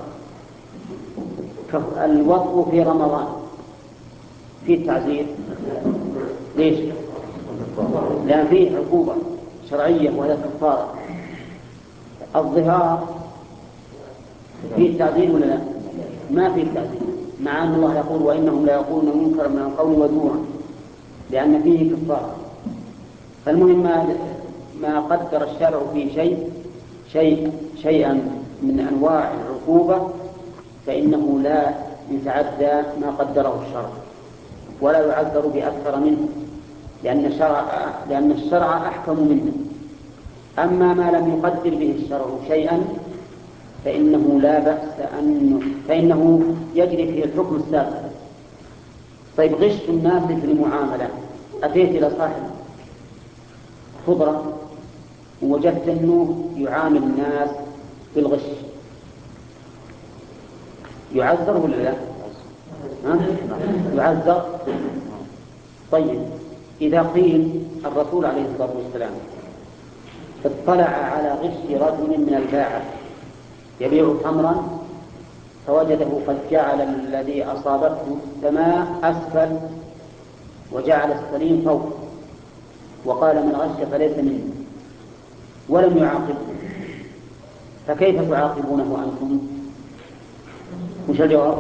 الوطء في رمضان فيه التعزير، ليش؟ لأن فيه عقوبة شرعية وهي كفارة. الظهار فيه التعزير ولا لا؟ ما فيه التعزير، مع أن الله يقول: وإنهم لا يقولون منكرا من القول وزورا، لأن فيه كفارة. فالمهم ما قدر الشرع في شيء شيء شيئا من أنواع العقوبة فإنه لا يتعدى ما قدره الشرع ولا يعذر بأكثر منه، لأن الشرع لأن الشرع أحكم منه. أما ما لم يقدر به الشرع شيئا فإنه لا بأس أن فإنه يجري فيه الحكم السابق. طيب، غش الناس في المعاملة، أتيت إلى صاحب خضرة ووجدت أنه يعامل الناس بالغش، يعذر ولا لا؟ ها؟ يعذر. طيب، إذا قيل الرسول عليه الصلاة والسلام اطلع على غش رجل من الباعة يبيع تمرا فوجده قد جعل الذي أصابته السماء أسفل وجعل السليم فوق، وقال من غش فليس منه، ولم يعاقبه، فكيف تعاقبونه أنتم؟ مش الجواب؟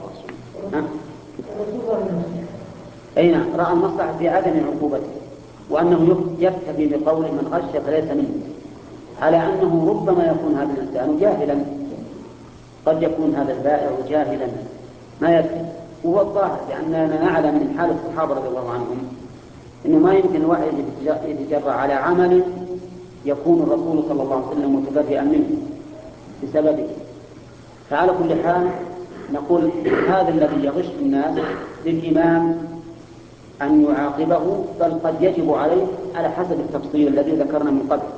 أي نعم، رأى المصلحة في عدم عقوبته، وأنه يكتفي بقول من غش فليس منه، على أنه ربما يكون هذا الإنسان جاهلا، قد يكون هذا البائع جاهلا ما يكفي. وهو الظاهر لأننا نعلم من حال الصحابة رضي الله عنهم أنه ما يمكن الواحد يتجرأ على عمل يكون الرسول صلى الله عليه وسلم متبرئا منه بسببه. فعلى كل حال نقول هذا الذي يغش الناس للإمام أن يعاقبه، بل قد يجب عليه على حسب التفصيل الذي ذكرنا من قبل.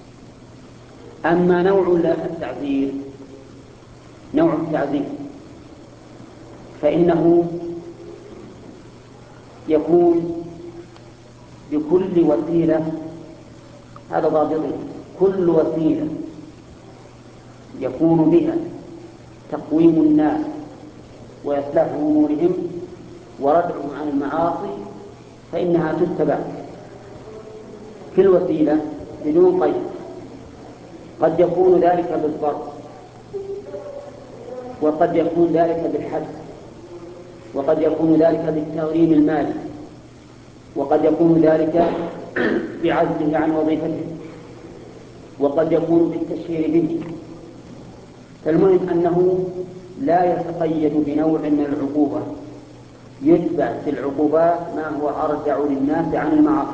أما نوع التعذير نوع التعذير فإنه يكون بكل وسيلة، هذا ضابطه، كل وسيلة يكون بها تقويم الناس وإصلاح أمورهم وردعهم عن المعاصي فإنها تتبع. كل وسيلة بدون قيد، قد يكون ذلك بالضرب، وقد يكون ذلك بالحبس، وقد يكون ذلك بالتغريم المالي، وقد يكون ذلك بعزله عن وظيفته، وقد يكون بالتشهير به. فالمهم أنه لا يتقيد بنوع من العقوبة، يتبع في العقوبات ما هو أرجع للناس عن المعاصي.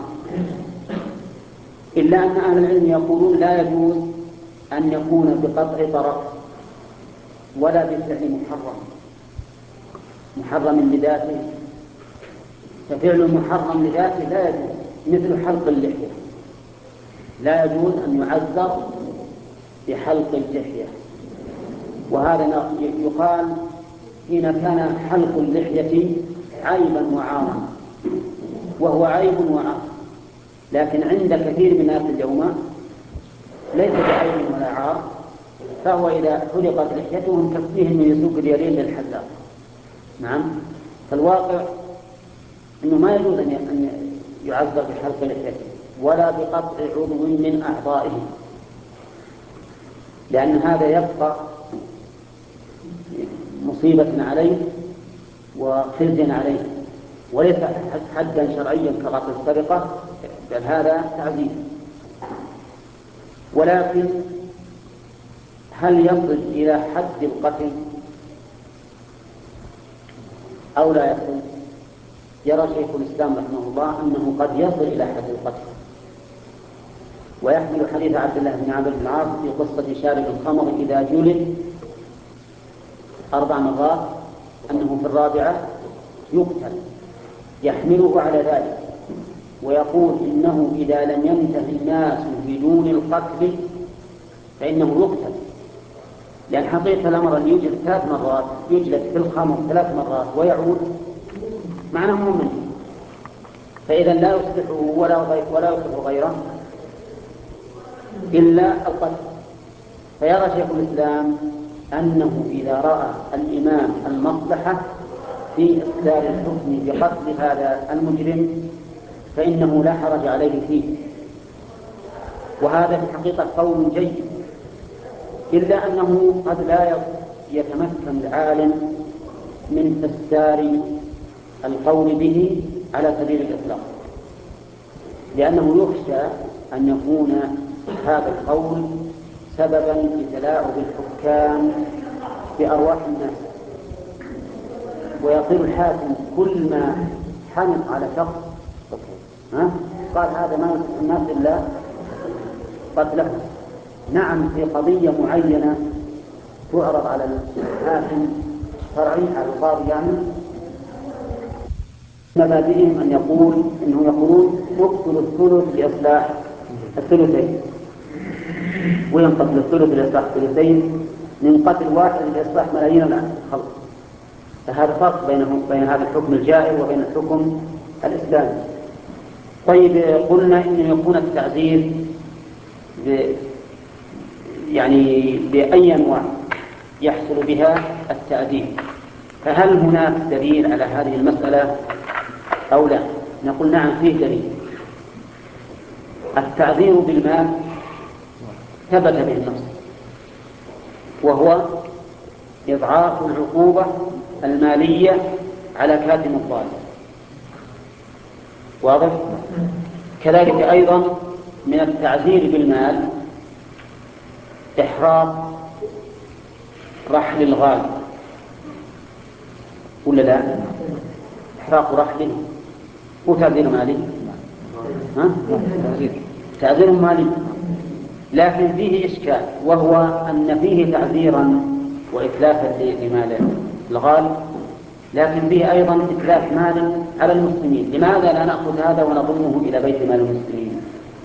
إلا أن أهل العلم يقولون لا يجوز أن يكون بقطع طرف ولا بفعل محرم محرم لذاته، ففعل محرم لذاته لا يجوز، مثل حلق اللحية، لا يجوز أن يعذر بحلق اللحية. وهذا يقال حين كان حلق اللحية عيبا وعارا، وهو عيب وعار، لكن عند كثير من الناس اليوم ليس بعيب ولا عار، فهو إذا حلقت لحيتهم تكفيه من يسوق اليدين للحلاق. نعم، فالواقع أنه ما يجوز أن يعذر بحلق لحيته ولا بقطع عضو من أعضائه، لأن هذا يبقى مصيبة عليه وخزي عليه، وليس حدا شرعيا كقطع السرقة، بل هذا تعذيب. ولكن هل يصل إلى حد القتل أو لا يصل؟ يرى شيخ الإسلام رحمه الله أنه قد يصل إلى حد القتل، ويحمل حديث عبد الله بن عمرو بن العاص في قصة شارب الخمر إذا جلد أربع مرات أنه في الرابعة يقتل، يحمله على ذلك، ويقول إنه إذا لم ينتهي الناس بدون القتل فإنه يقتل، لأن حقيقة الأمر أن يجلد ثلاث مرات، يجلد في الخمر ثلاث مرات ويعود معناه منه، فإذا لا يصلحه ولا ولا يصلح غيره إلا القتل. فيرى شيخ الإسلام أنه إذا رأى الإمام المصلحة في إصدار الحكم بقتل هذا المجرم فإنه لا حرج عليه فيه، وهذا في الحقيقة قول جيد، إلا أنه قد لا يتمكن العالم من إصدار القول به على سبيل الإطلاق، لأنه يخشى أن يكون هذا القول سببا في تلاعب الحكام بأرواح الناس، ويصير الحاكم كل ما حنق على شخص ها؟ قال هذا ما يصلح الناس إلا قتله. نعم، في قضية معينة تعرض على الحاكم شرعي على القاضي يعني مبادئهم أن يقول إنه يقولون نقتل الثلث لإصلاح الثلثين، وينقتل الثلث لإصلاح الثلثين من قتل واحد لإصلاح ملايين الخلق. فهذا فرق بينهم بين هذا الحكم الجائر وبين الحكم الإسلامي. طيب، قلنا إنه يكون التعزير ب يعني بأي أنواع يحصل بها التأديب، فهل هناك دليل على هذه المسألة أو لا؟ نقول نعم، فيه دليل. التعذير بالمال ثبت به النص، وهو إضعاف العقوبة المالية على كاتم الظالم. واضح؟ كذلك أيضا من التعذير بالمال إحراق رحل الغالب، ولا لا؟ إحراق رحله هو تعذير مالي، ها؟ تعذير مالي، لكن فيه إشكال، وهو أن فيه تعذيرا وإتلافا لمال الغالب، لكن فيه أيضا إتلاف مال على المسلمين. لماذا لا نأخذ هذا ونضمه إلى بيت مال المسلمين؟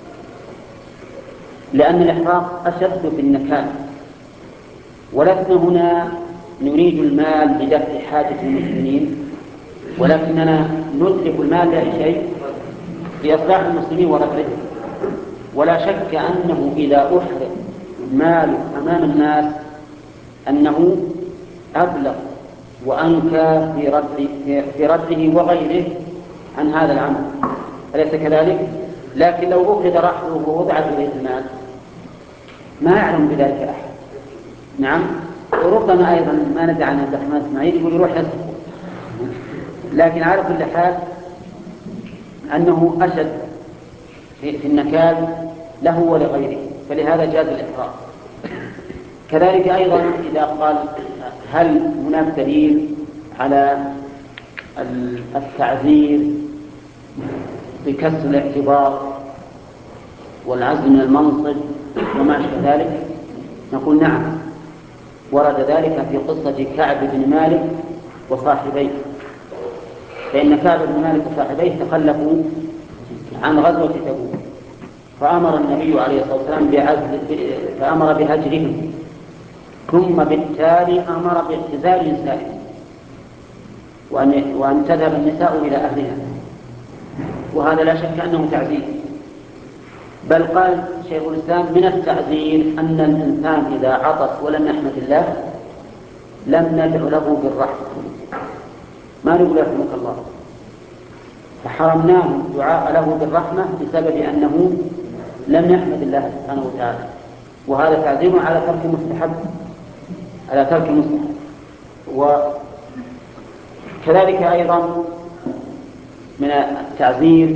لأن الإحراق أشد في النكال، ولسنا هنا نريد المال لدفع حاجة المسلمين، ولكننا نتلف المال لأي شيء؟ لإصلاح المسلمين ورفعهم. ولا شك أنه إذا أحرق مال أمام الناس أنه أبلغ وأنكى في رد في رده وغيره عن هذا العمل، أليس كذلك؟ لكن لو أخذ رحله ووضع في بيت المال ما يعلم بذلك أحد. نعم، وربما أيضا ما ندعي عن عبد الرحمن إسماعيل يقول يروح يسرق، لكن على كل حال أنه أشد في النكال له ولغيره، فلهذا جاز الإحراق. كذلك أيضا إذا قال هل هناك دليل على التعذير بكسر الاعتبار والعزل من المنصب وما أشبه ذلك؟ نقول نعم، ورد ذلك في قصة كعب بن مالك وصاحبيه، فإن كعب بن مالك وصاحبيه تخلفوا عن غزوة تبوك، فأمر النبي عليه الصلاة والسلام بعزل فأمر بهجرهم، ثم بالتالي أمر باعتزال نسائهم وأن, وأن تذهب النساء إلى أهلها، وهذا لا شك أنه تعزير. بل قال شيخ الإسلام من التعزير أن الإنسان إذا عطس ولم يحمد الله لم ندع له بالرحمة، ما نقول يرحمك الله، فحرمناه الدعاء له بالرحمة بسبب أنه لم يحمد الله سبحانه وتعالى، وهذا تعزير على ترك مستحب على ترك مستحب. وكذلك أيضا من التعزير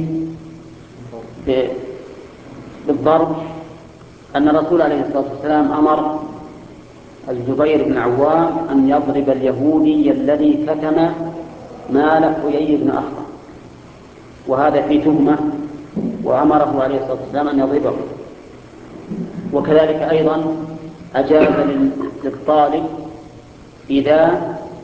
بالضرب أن الرسول عليه الصلاة والسلام أمر الزبير بن عوام أن يضرب اليهودي الذي كتم مال حيي بن أخطب، وهذا في تهمة، وأمره عليه الصلاة والسلام أن يضربه. وكذلك أيضا أجاز للطالب إذا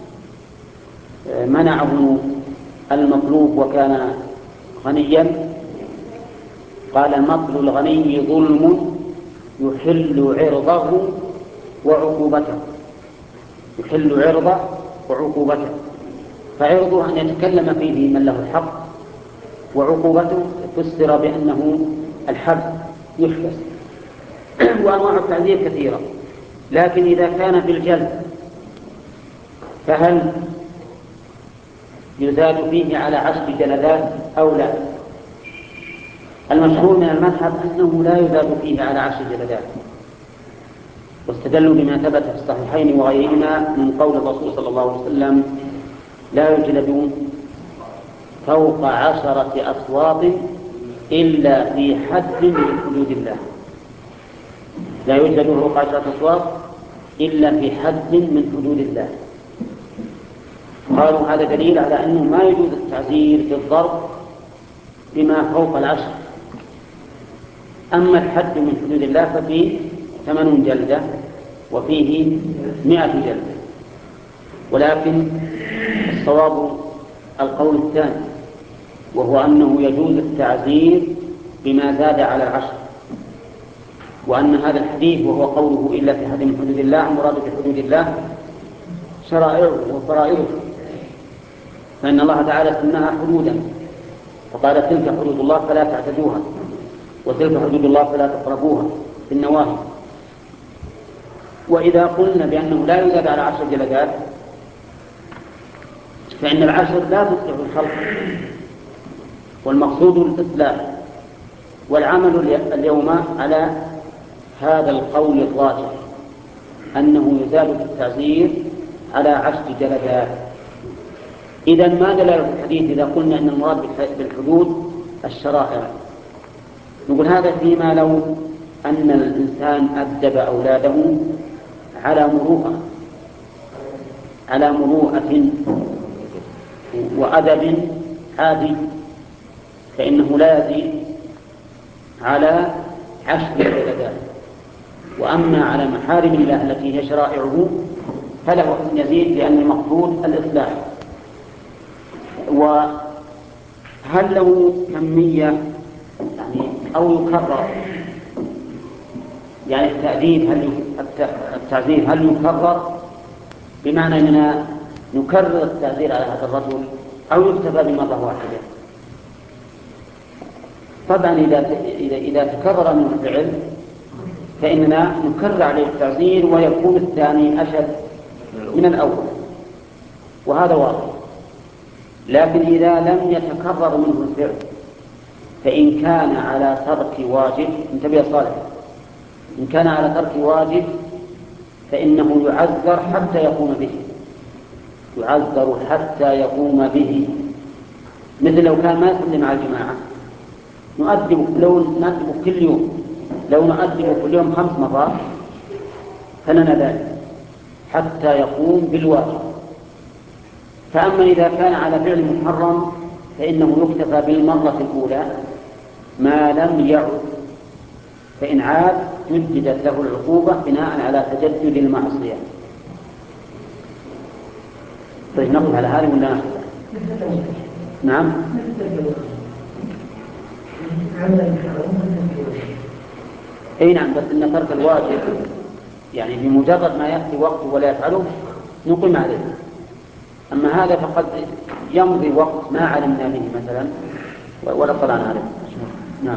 منعه المطلوب وكان غنيا، قال المطل الغني ظلم يحل عرضه وعقوبته، يحل عرضه وعقوبته، فعرضه أن يتكلم فيه من له الحق، وعقوبته فسر بأنه الحبس يحبس. وأنواع التعذير كثيرة، لكن إذا كان بالجلد فهل يزاد فيه على عشر جلدات أو لا؟ المشهور من المذهب أنه لا يزاد فيه على عشر جلدات، واستدلوا بما ثبت في الصحيحين وغيرهما من قول الرسول صلى الله عليه وسلم لا يجلدون فوق عشرة أصوات إلا في حد من حدود الله. لا يجلد فوق عشرة أصوات إلا في حد من حدود الله. قالوا هذا دليل على أنه ما يجوز التعزير بالضرب بما فوق العشر. أما الحد من حدود الله ففيه ثمانون جلدة وفيه مئة جلدة. ولكن الصواب القول الثاني، وهو أنه يجوز التعزير بما زاد على العشر، وأن هذا الحديث وهو قوله إلا في حد من حدود الله مراد بحدود الله شرائعه وفرائضه، فإن الله تعالى سماها حدودا فقال تلك حدود الله فلا تعتدوها، وتلك حدود الله فلا تقربوها في النواهي. وإذا قلنا بأنه لا يزاد على عشر جلدات فإن العشر لا تصلح الخلق، والمقصود الإصلاح. والعمل اليوم على هذا القول الراجح أنه يزاد في التعزير على عشر جلدات. إذن ما دلالة الحديث إذا قلنا أن المراد بالحدود الشرائع؟ نقول هذا فيما لو أن الإنسان أدب أولاده على مروءة على مروءة وأدب عادي فإنه لا يزيد على عشر جلدات. وأما على محارم الله التي هي شرائعه فله أن يزيد لأن المقصود الإصلاح. وهل له كمية يعني أو يكرر؟ يعني التأديب هل التعزير هل يكرر بمعنى أننا نكرر التعزير على هذا الرجل أو يكتفى بمرة واحدة؟ طبعا إذا إذا تكرر منه الفعل فإننا نكرر عليه التعزير ويكون الثاني أشد من الأول، وهذا واضح. لكن إذا لم يتكرر منه الفعل فإن كان على ترك واجب، انتبه يا صالح، إن كان على ترك واجب فإنه يعذر حتى يقوم به، يعذر حتى يقوم به. مثل لو كان ما يصلي مع الجماعة نؤدب، لو نؤدب كل يوم، لو نؤدب كل يوم خمس مرات فلنا ذلك حتى يقوم بالواجب. فأما إذا كان على فعل محرم فإنه يكتفى بالمرة الأولى ما لم يعد، فإن عاد جددت له العقوبة بناء على تجدد المعصية. طيب نقف على هذا ولا نأخذ؟ نعم. اي نعم، بس ان ترك الواجب يعني بمجرد ما ياتي وقته ولا يفعله نقيم عليه. اما هذا فقد يمضي وقت ما علمنا به مثلا ولا طلعنا عليه. نعم.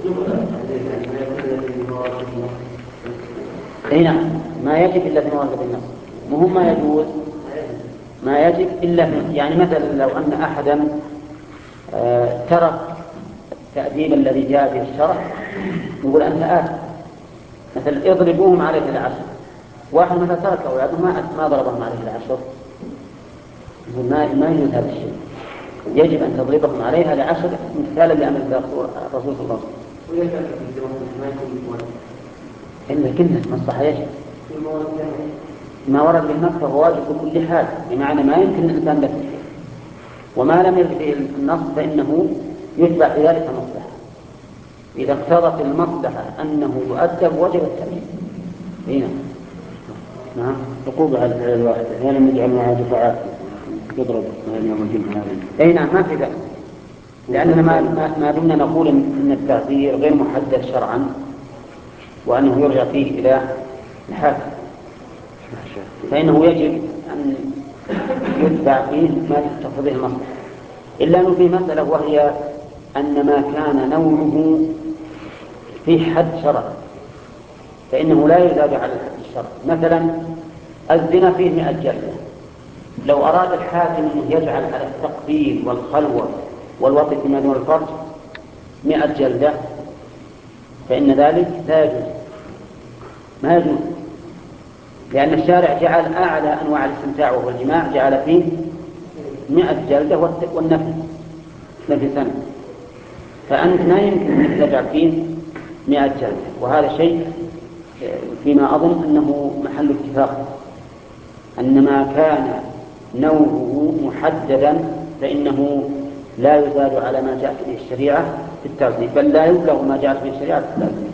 اي نعم، ما يجب الا في مواجهه النص، مهم ما يجوز ما يجب الا في، يعني مثلا لو ان احدا آه ترك التأديب الذي جاء به الشرع نقول أنت آثم، مثل اضربوهم عليه العشر، واحد مثلا ترك أولاده ما ما ضربهم عليه العشر، نقول ما ما يجوز هذا الشيء، يجب أن تضربهم عليها العشر مثالا لأمر الرسول صلى الله عليه وسلم. إلا كلمة مصلحة يجب، ما ورد بالنص فهو واجب بكل حال، بمعنى ما يمكن الإنسان له، وما لم يرد به النص فإنه يتبع في ذلك المصلحة. إذا اقتضت المصلحة أنه يؤدب وجب التأديب. هنا نعم عقوبة على الفعل الواحد، هنا نجعل معها دفعات يضرب يوم الجمعة. أي نعم ما في ذلك، لأننا ما ما دمنا نقول إن التعزير غير محدد شرعا وأنه يرجع فيه إلى الحاكم، فإنه يجب أن يتبع فيه ما تقتضيه المصلحة. إلا أنه في مسألة وهي أن ما كان نوعه في حد شرع فإنه لا يزاد على الحد الشرع. مثلا الزنا فيه مئة جلدة، لو أراد الحاكم أن يجعل على التقبيل والخلوة والوطئ فيما دون الفرج مئة جلدة فإن ذلك لا يجوز، ما يجوز، لأن الشارع جعل أعلى أنواع الاستمتاع وهو الجماع جعل فيه مئة جلدة والنفي نفي سنة، فأنت ما يمكن أن تجعل فيه مئة جلدة، وهذا شيء فيما أظن أنه محل اتفاق أن ما كان نوعه محددا فإنه لا يزاد على ما جاءت به الشريعة في التعزيز، بل لا يبلغ ما جاءت به الشريعة في التعزيز.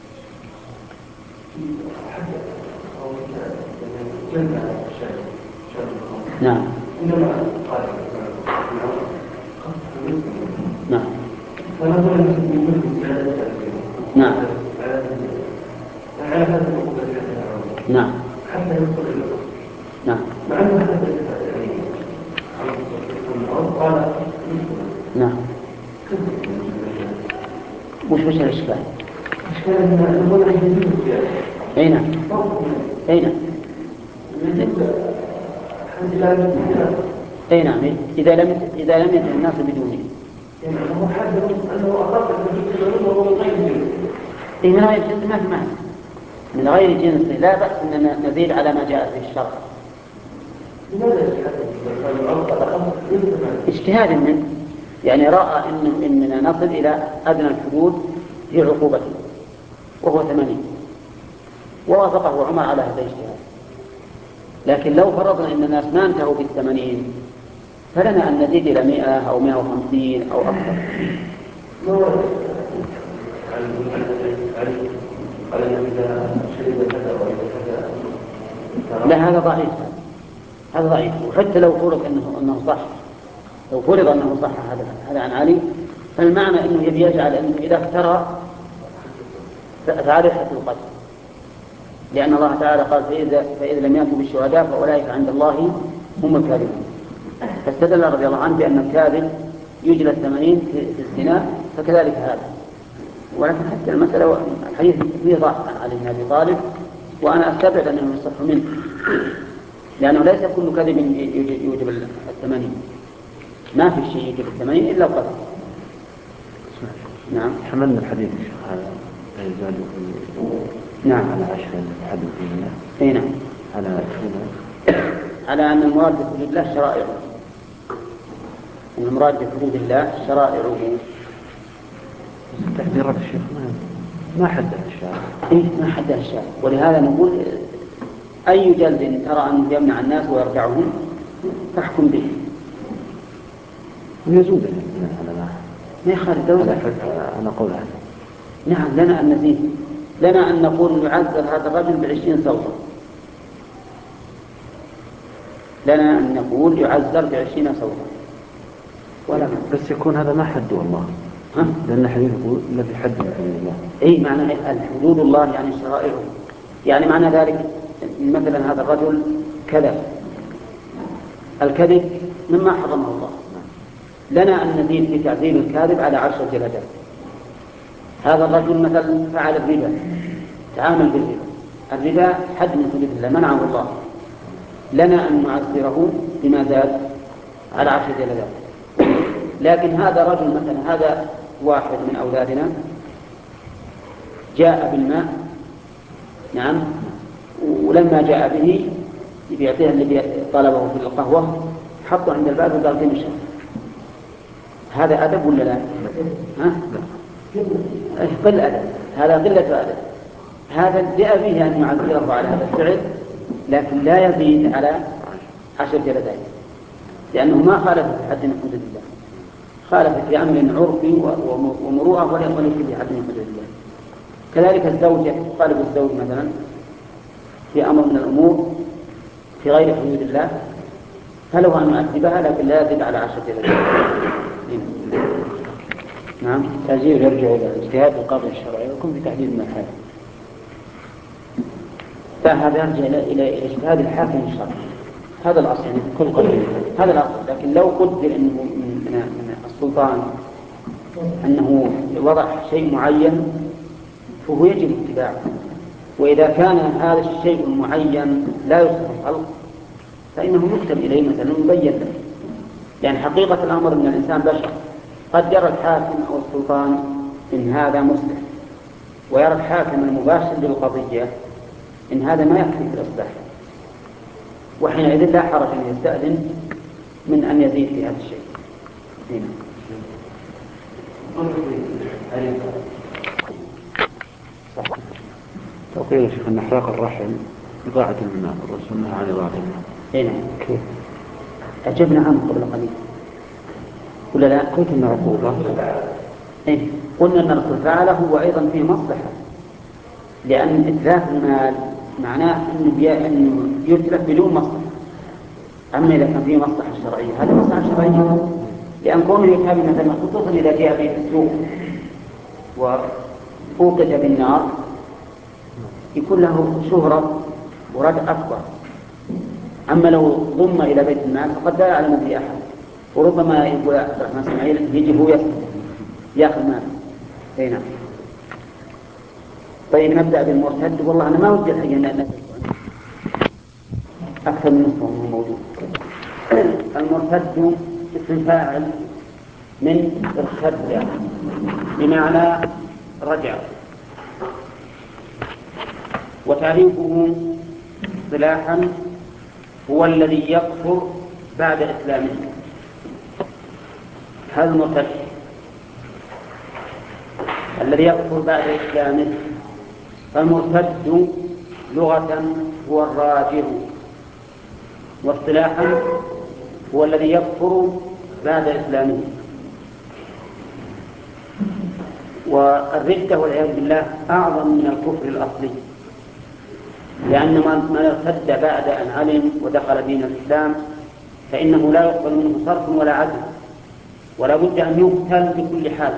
نعم نعم نعم نعم نعم نعم وش وش الإشكال؟ أين أين أي نعم إذا لم إذا لم يكن الناس بدونه إيه من غير جنس ما في معنى من غير جنس لا بأس أن نزيد على ما جاء في الشرع. اجتهاد منه يعني رأى إن إننا نصل إلى أدنى الحدود في عقوبته وهو ثمانين ووافقه عمر على هذا الاجتهاد. لكن لو فرضنا أن الناس ما انتهوا بالثمانين فلنا أن نزيد إلى مئة أو مئة وخمسين أو أكثر. لا هذا ضعيف هذا ضعيف وحتى لو فرض أنه أنه صح لو فرض أنه صح هذا هذا عن علي فالمعنى أنه يبي يجعل أنه إذا افترى فعليه حد القتل لأن الله تعالى قال فإذا, فإذا لم يأتوا بالشهداء فأولئك عند الله هم الكاذبون. فاستدل رضي الله عنه بأن الكاذب يجلى الثمانين في الزنا فكذلك هذا. ولكن حتى المسألة الحديث فيه ضعف عن علي بن أبي طالب وأنا أستبعد أنه يصح منه لأنه ليس كل كذب يوجب الثمانين ما في شيء يوجب الثمانين إلا القتل. نعم حملنا الحديث على يزال نعم على عشر حد فينا اي نعم على على أن المراد بحدود الله شرائعه أن المراد بحدود الله شرائعه. تحذيرات الشيخ ما ما حدها الشارع. إيه ما حدها الشارع ولهذا نقول أي جلد ترى أنه يمنع الناس ويرجعهم فاحكم به. ويزود على ما ما يخالف دولة. أنا قول هذا. نعم لنا أن نزيد لنا أن نقول نعذر هذا الرجل بعشرين صوتا لنا أن نقول يعذر بعشرين صوتا ولا بس يكون هذا ما حد والله ها؟ لأن الحديث يقول الذي حد من الله. أي معنى الحدود الله يعني شرائعه يعني معنى ذلك مثلا هذا الرجل كذب الكذب مما حرمه الله لنا أن نزيد في تعذيب الكاذب على عشر جلدات. هذا الرجل مثلا فعل الربا تعامل بالربا الربا حد من حدود الله منعه الله لنا أن نعذره بما زاد على عشر جلدات. لكن هذا رجل مثلا هذا واحد من أولادنا جاء بالماء نعم ولما جاء به بيعطيه الذي طلبه في القهوة حطه عند الباب وقال تمشي. هذا أدب ولا لا؟ ها؟ قل أدب هذا قلة أدب. هذا لأبيه أن يعذره على هذا الفعل لكن لا يزيد على عشر جلدات لأنه ما خالف في حد من حدود الله خالف في أمر عرفي ومروءة وليس في حد من حدود الله. كذلك الزوجة طالب الزوج مثلا في أمر من الأمور في غير حدود الله فله أن يعذبها لكن لا يزيد على عشر جلدات. نعم تعزير يرجع إلى اجتهاد القاضي الشرعي ويكون في تحديد من الحال. فهذا يرجع إلى اجتهاد الحاكم الشرعي هذا الأصل يعني كل قضية هذا الأصل. لكن لو قدر أنه من, من السلطان أنه وضع شيء معين فهو يجب اتباعه وإذا كان هذا الشيء المعين لا يصلح الخلق فإنه يكتب إليه مثلا ويبين له. يعني حقيقة الأمر أن الإنسان بشر قد يرى الحاكم أو السلطان إن هذا مصلح ويرى الحاكم المباشر للقضية إن هذا ما يكفي في الإصلاح وحينئذ لا حرج أن يستأذن من أن يزيد في هذا الشيء. هنا. صح. وقيل يا شيخ أن إحراق الرحم إضاعة المال، الرسول نهى عن إضاعة المال. إيه نعم. كيف؟ أجبنا عنه قبل قليل ولا لا؟ قلت إنه عقوبة. إيه قلنا أن الرسول فعله وأيضا فيه مصلحة، لأن إتلاف المال معناه أنه, بي... أنه يتلف بدون مصلحة. أما إذا كان فيه مصلحة شرعية هذه مصلحة شرعية، لأن كونه يتابع مثلا خصوصا إذا جاء به في السوق وأوقد بالنار يكون له شهرة ورد أكبر. أما لو ضم إلى بيت المال فقد لا يعلم به أحد، وربما يقول عبد الرحمن إسماعيل يجي هو يأخذ مال. أي نعم. طيب نبدأ بالمرتد. والله أنا ما ودي الحقيقة أن نسأل أكثر من نصفه موجود. المرتد اسم فاعل من ارتد بمعنى رجع، وتعريفه اصطلاحا هو الذي يكفر بعد إسلامه. هذا المرتد الذي يكفر بعد إسلامه. فالمرتد لغة هو الراجع، واصطلاحا هو الذي يكفر بعد إسلامه. والردة والعياذ بالله أعظم من الكفر الأصلي، لأن من ارتد بعد أن علم ودخل دين الإسلام فإنه لا يقبل منه صرف ولا عدل، ولا بد أن يقتل بكل حال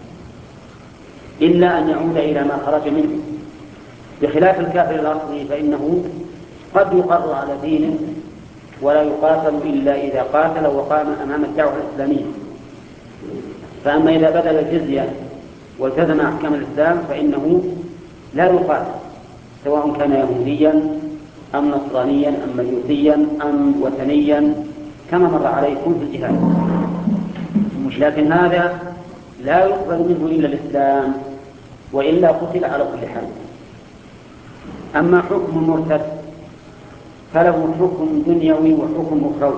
إلا أن يعود إلى ما خرج منه، بخلاف الكافر الأصلي فإنه قد يقر على دينه ولا يقاتل إلا إذا قاتل وقام أمام الدعوة الإسلامية. فأما إذا بذل الجزية والتزم أحكام الإسلام فإنه لا يقاتل، سواء كان يهوديا أم نصرانيا أم مجوسيا أم وثنيا كما مر عليكم في الجهاد. لكن هذا لا يقبل منه إلا الإسلام، وإلا قتل على كل حال. أما حكم المرتد فله حكم دنيوي وحكم أخروي.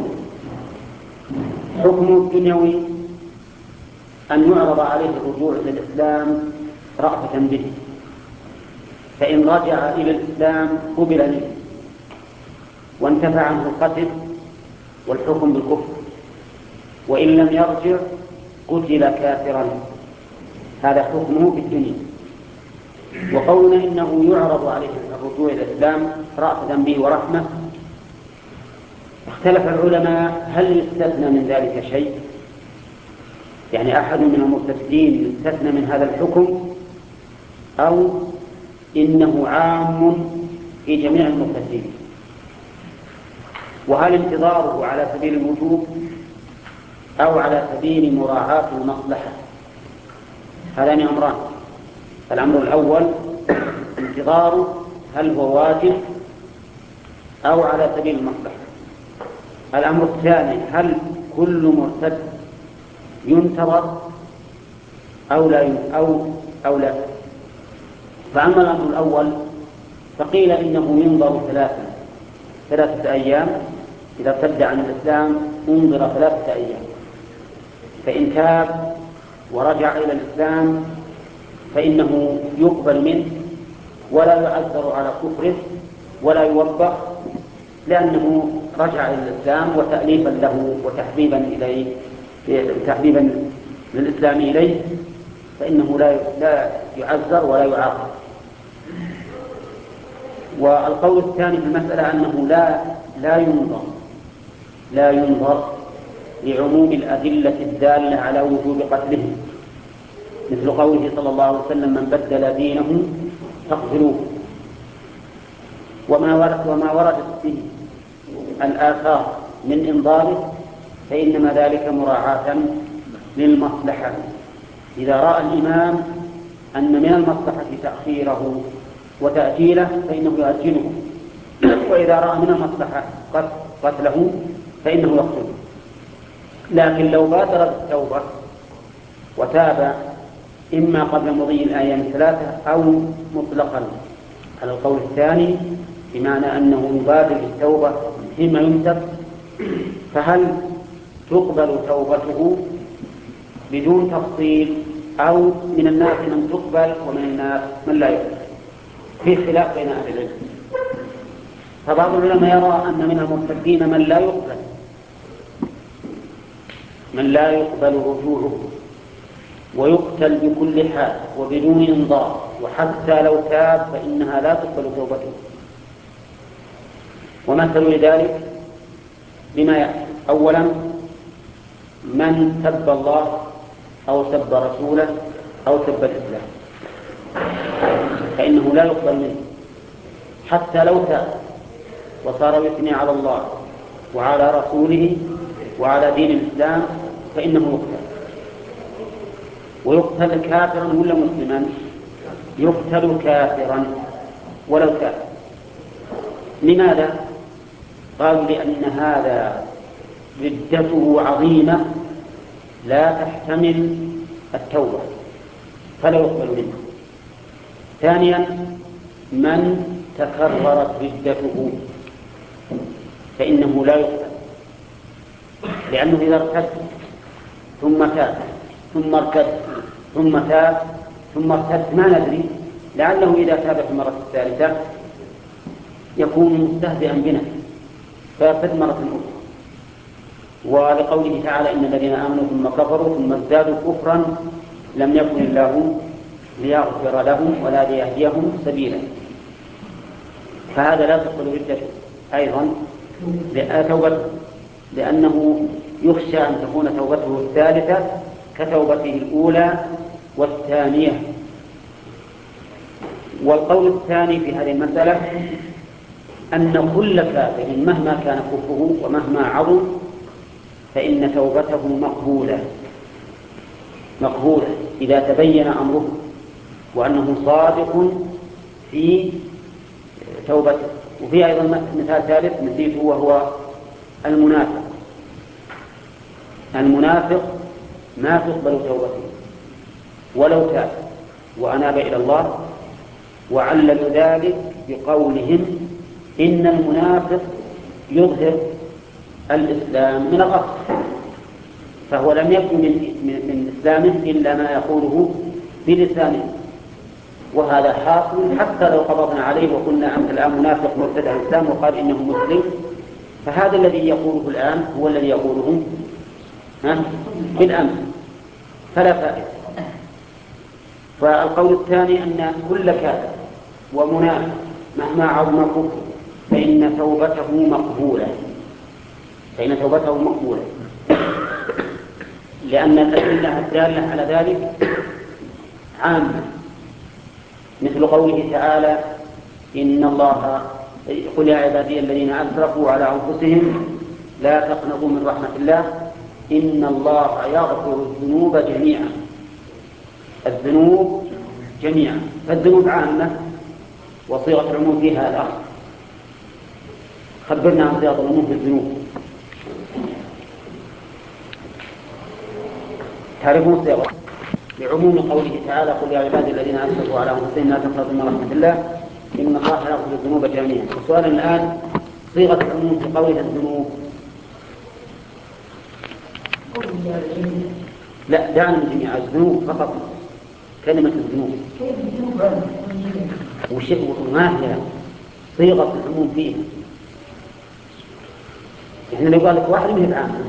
حكم الدنيوي أن يعرض عليه الرجوع إلى الإسلام رأفة به، فإن رجع إلى الإسلام قبل منه وانتفع عنه القتل والحكم بالكفر، وإن لم يرجع قتل كافرا. هذا حكمه في الدنيا. وقولنا إنه يعرض عليه الرجوع إلى الإسلام رأفة به ورحمة، اختلف العلماء هل يستثنى من ذلك شيء؟ يعني أحد من المرتدين يستثنى من هذا الحكم، أو إنه عام في جميع المرتدين؟ وهل انتظاره على سبيل الوجوب أو على سبيل مراعاة المصلحة؟ هذان أمران. الأمر الأول انتظاره هل هو واجب أو على سبيل المصلحة. الأمر الثاني هل كل مرتد ينتظر أو لا أو أو لا. فأما الأمر الأول فقيل إنه ينظر ثلاثة ثلاثة أيام. إذا ارتد عن الإسلام انظر ثلاثة أيام، فإن تاب ورجع إلى الإسلام فإنه يقبل منه ولا يعذر على كفره ولا يوبخ، لأنه رجع إلى الإسلام وتأليفا له وتحبيبا إليه تحبيبا للإسلام إليه، فإنه لا لا يعذر ولا يعاقب. والقول الثاني في المسألة أنه لا لا ينظر لا ينظر لعموم الأدلة الدالة على وجوب قتله، مثل قوله صلى الله عليه وسلم من بدل دينه فاقتلوه. وما ورد وما وردت به الآثار من إنظاره فإنما ذلك مراعاة للمصلحة. إذا رأى الإمام أن من المصلحة تأخيره وتأجيله فإنه يؤجله، وإذا رأى من المصلحة قتله فإنه يقتله. لكن لو بادر بالتوبة وتاب إما قبل مضي الأيام الثلاثة أو مطلقا على القول الثاني، بمعنى أنه يبادر بالتوبة فيما يمسك، فهل تقبل توبته بدون تفصيل أو من الناس من تقبل ومن الناس من لا يقبل؟ في خلاف بين أهل العلم. فبعض العلماء يرى أن من المرتدين من لا يقبل من لا يقبل رجوعه ويقتل بكل حال وبدون انظار، وحتى لو تاب فإنها لا تقبل توبته. ومثل لذلك بما يأتي: أولا من سب الله أو سب رسوله أو سب الإسلام فإنه لا يقبل منه حتى لو تاب وصار يثني على الله وعلى رسوله وعلى دين الإسلام فإنه يقتل. ويقتل كافرا ولا مسلما؟ يقتل كافرا ولو تاب. لماذا؟ قالوا لأن هذا ردته عظيمة لا تحتمل التوبة فلا يقبل منه. ثانيا من تكررت ردته فإنه لا يقبل، لأنه إذا ارتد ثم تاب ثم ارتد ثم تاب ثم ارتد ما ندري، لعله إذا تاب في المرة الثالثة يكون مستهزئا بنا فيرتد مرة أخرى. ولقوله تعالى: إن الذين آمنوا ثم كفروا ثم ازدادوا كفرا لم يكن الله ليغفر لهم ولا ليهديهم سبيلا. فهذا لا تقبل ردته أيضا توبته، لأنه يخشى أن تكون توبته الثالثة كتوبته الأولى والثانية. والقول الثاني في هذه المسألة أن كل كافر مهما كان كفره ومهما عظم فإن توبته مقبولة مقبولة إذا تبين أمره وأنه صادق في توبته. وفي أيضا مثال ثالث نسيته وهو المنافق. المنافق ما تقبل توبته ولو تاب وأناب إلى الله، وعللوا ذلك بقولهم إن المنافق يظهر الإسلام من الأصل، فهو لم يكن من, من, من إسلامه إلا ما يقوله بلسانه، وهذا حاصل حتى لو قبضنا عليه وقلنا أنت الآن منافق مرتد عن الإسلام وقال إنه مسلم، فهذا الذي يقوله الآن هو الذي يقوله بالأمس، فلا فائدة. فالقول الثاني أن كل كافر ومنافق مهما عظم كفره فإن توبته مقبولة فإن توبته مقبولة لأن الأدلة الدالة على ذلك عامة، مثل قوله تعالى: إن الله قل يا عبادي الذين أسرفوا على أنفسهم لا تقنطوا من رحمة الله إن الله يغفر الذنوب جميعا. الذنوب جميعا، فالذنوب عامة وصيغة العموم فيها الأصل. خبرنا عن صيغة العموم في الذنوب. تعرفون صيغة لعموم قوله تعالى: قل يا عبادي الذين أسرفوا على أنفسهم لا تقنطوا من رحمة الله إن الله يغفر الذنوب جميعا. السؤال الآن: صيغة العموم في قولها الذنوب، لا دعنا من جميع الذنوب فقط، كلمة الذنوب وشيء ما هي صيغة العموم فيها. إحنا لو قال لك واحد من العامة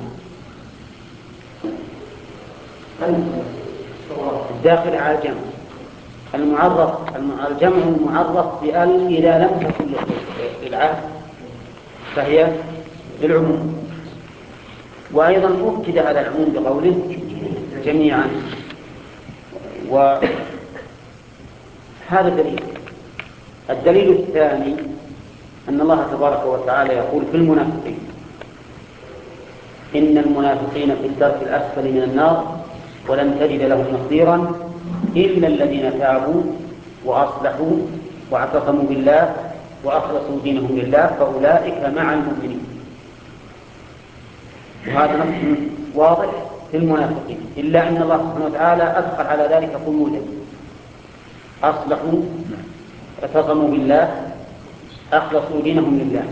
الداخل على الجمع المعرف الجمع المعرف بأل إذا لم تكن للعهد فهي للعموم. وأيضا أكد على العموم بقوله جميعا. وهذا دليل. الدليل الثاني أن الله تبارك وتعالى يقول في المنافقين: إن المنافقين في الدرك الأسفل من النار ولن تجد لهم نصيرا إلا الذين تابوا وأصلحوا واعتصموا بالله وأخلصوا دينهم لله فأولئك مع المؤمنين. وهذا نص واضح في المنافقين، إلا أن الله سبحانه وتعالى أدخل على ذلك قيودا: أصلحوا اعتصموا بالله أخلصوا دينهم لله.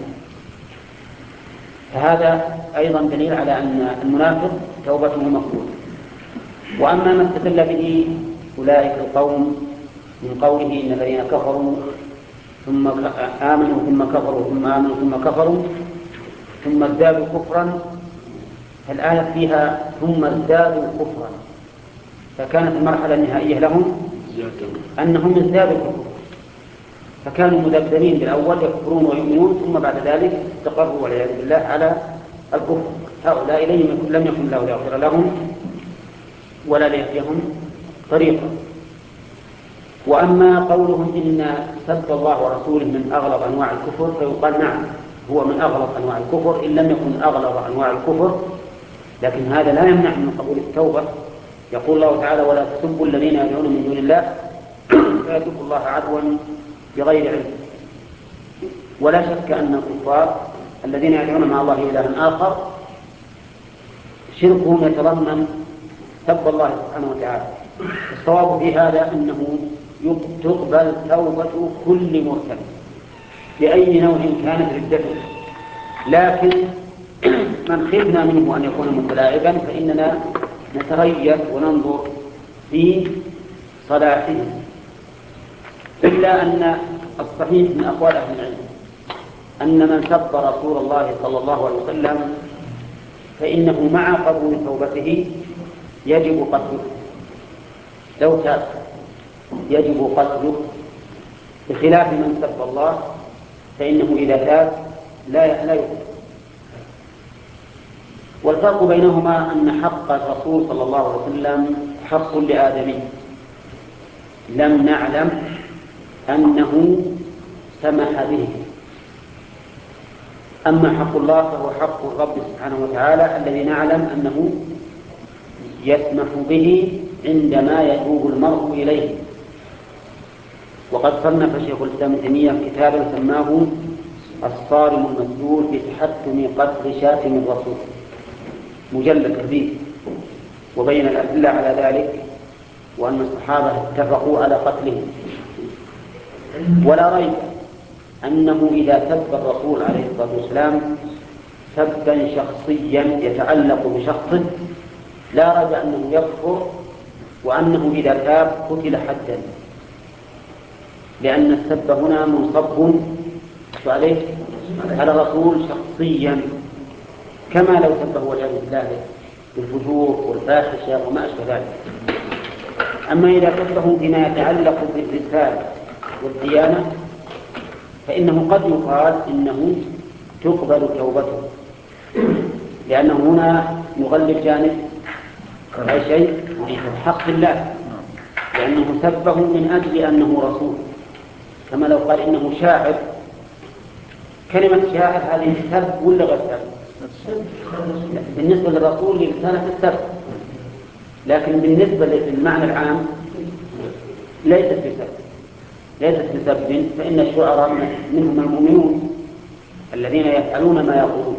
فهذا أيضا دليل على أن المنافق توبته مقبولة. وأما ما استدل به أولئك القوم من قوله إن الذين كفروا ثم آمنوا ثم كفروا ثم آمنوا ثم كفروا ثم ازدادوا كفرا، الآية فيها ثم ازدادوا كفرا، فكانت المرحلة النهائية لهم أنهم ازدادوا كفرا، فكانوا مذبذبين بالأول يكفرون ويؤمنون، ثم بعد ذلك استقروا والعياذ بالله على الكفر. هؤلاء لم يكن الله ليغفر لهم ولا ليهديهم طريقا. وأما قولهم إن سب الله ورسوله من أغلظ أنواع الكفر، فيقال نعم هو من أغلظ أنواع الكفر إن لم يكن أغلظ أنواع الكفر، لكن هذا لا يمنع من قبول التوبة. يقول الله تعالى ولا تسبوا الذين يدعون من دون الله فيسبوا الله عدوا بغير علم. ولا شك أن الكفار الذين يدعون مع الله إلها آخر شركهم يتضمن سب الله سبحانه وتعالى. الصواب في هذا أنه تقبل توبة كل مرتد بأي نوع كانت ردته، لكن من خفنا منه أن يكون متلاعبا فإننا نتريث وننظر في صلاحه. إلا أن الصحيح من أقوال أهل العلم أن من سب رسول الله صلى الله عليه وسلم فإنه مع قبول توبته يجب قتله، لو تاب يجب قتله، بخلاف من سب الله فإنه إذا تاب لا لا يقتل. والفرق بينهما أن حق الرسول صلى الله عليه وسلم حق لآدمي لم نعلم أنه سمح به، أما حق الله فهو حق الرب سبحانه وتعالى الذي نعلم أنه يسمح به عندما يتوب المرء إليه. وقد صنف شيخ الإسلام ابن تيمية كتابا سماه الصارم المسلول في تحتم قتل شاتم الرسول، مجلد كبير، وبين الأدلة على ذلك وأن الصحابة اتفقوا على قتله. ولا ريب أنه إذا سب الرسول عليه الصلاة والسلام سبا شخصيا يتعلق بشخصه لا ريب أنه يكفر، وأنه إذا تاب قتل حدا، لأن السب هنا منصب عليه على الرسول شخصيا، كما لو سبه والعياذ بالله بالفجور والفاحشة وما أشبه ذلك. أما إذا سبه بما يتعلق بالرسالة والديانة فإنه قد يقال إنه تقبل توبته، لأنه هنا يغلب جانب أي شيء حق الله، لأنه سبه من أجل أنه رسول، كما لو قال إنه شاعر. كلمة شاعر هذه سب ولا غير سب؟ بالنسبة للرسول لرسالة السب، لكن بالنسبة للمعنى العام ليست بسب، ليست بسب، فإن الشعراء منهم المؤمنون الذين يفعلون ما يقولون.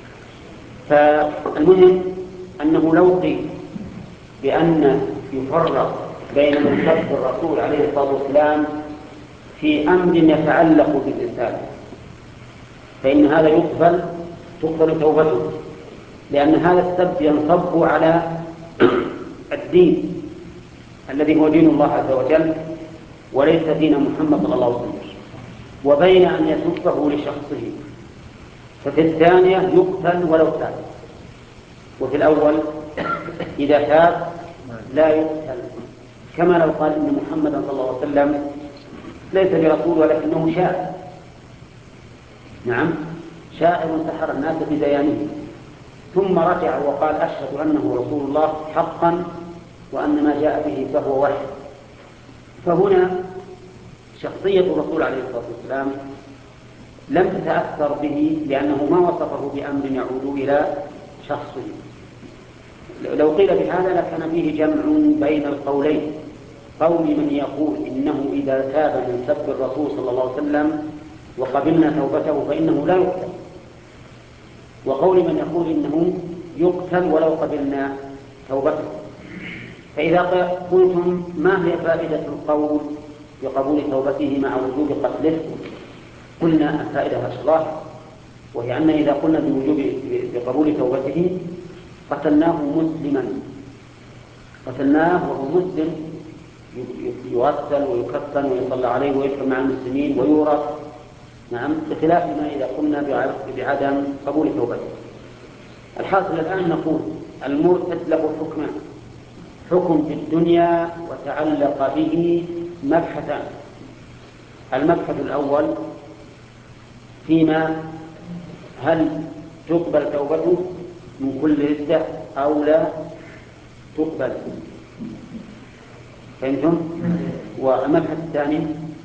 فالمهم أنه لو قيل بأن يفرق بين من سب الرسول عليه الصلاة والسلام في أمر يتعلق بالرسالة فإن هذا يقبل تقبل توبته، لأن هذا السب ينصب على الدين الذي هو دين الله عز وجل وليس دين محمد صلى الله عليه وسلم، وبين أن يسبه لشخصه، ففي الثانية يقتل ولو تاب، وفي الأول إذا تاب لا يقتل، كما لو قال إن محمدا صلى الله عليه وسلم ليس برسول ولكنه شاعر. نعم شاعر سحر الناس بديانه، ثم رجع وقال أشهد أنه رسول الله حقا وأن ما جاء به فهو وحي. فهنا شخصية الرسول عليه الصلاة والسلام لم تتأثر به لأنه ما وصفه بأمر يعود إلى شخصه. لو قيل بهذا لكان فيه جمع بين القولين، قول من يقول إنه إذا تاب من سب الرسول صلى الله عليه وسلم وقبلنا توبته فإنه لا يقتل، وقول من يقول إنه يقتل ولو قبلنا توبته. فإذا قلتم ما هي فائدة القول بقبول توبته مع وجوب قتله، قلنا الفائدة الله، وهي أن إذا قلنا بوجوب بقبول توبته قتلناه مسلما، قتلناه وهو مسلم يغسل ويكفن ويصلى عليه ويدفن مع المسلمين ويورث. نعم، بخلاف ما إذا قلنا بعدم قبول توبته. الحاصل الآن نقول المرتد له حكمان: حكم في الدنيا وتعلق به مبحثان. المبحث الأول فيما هل تقبل توبته من كل ردة أو لا تقبل. فهمتم؟ والمبحث الثاني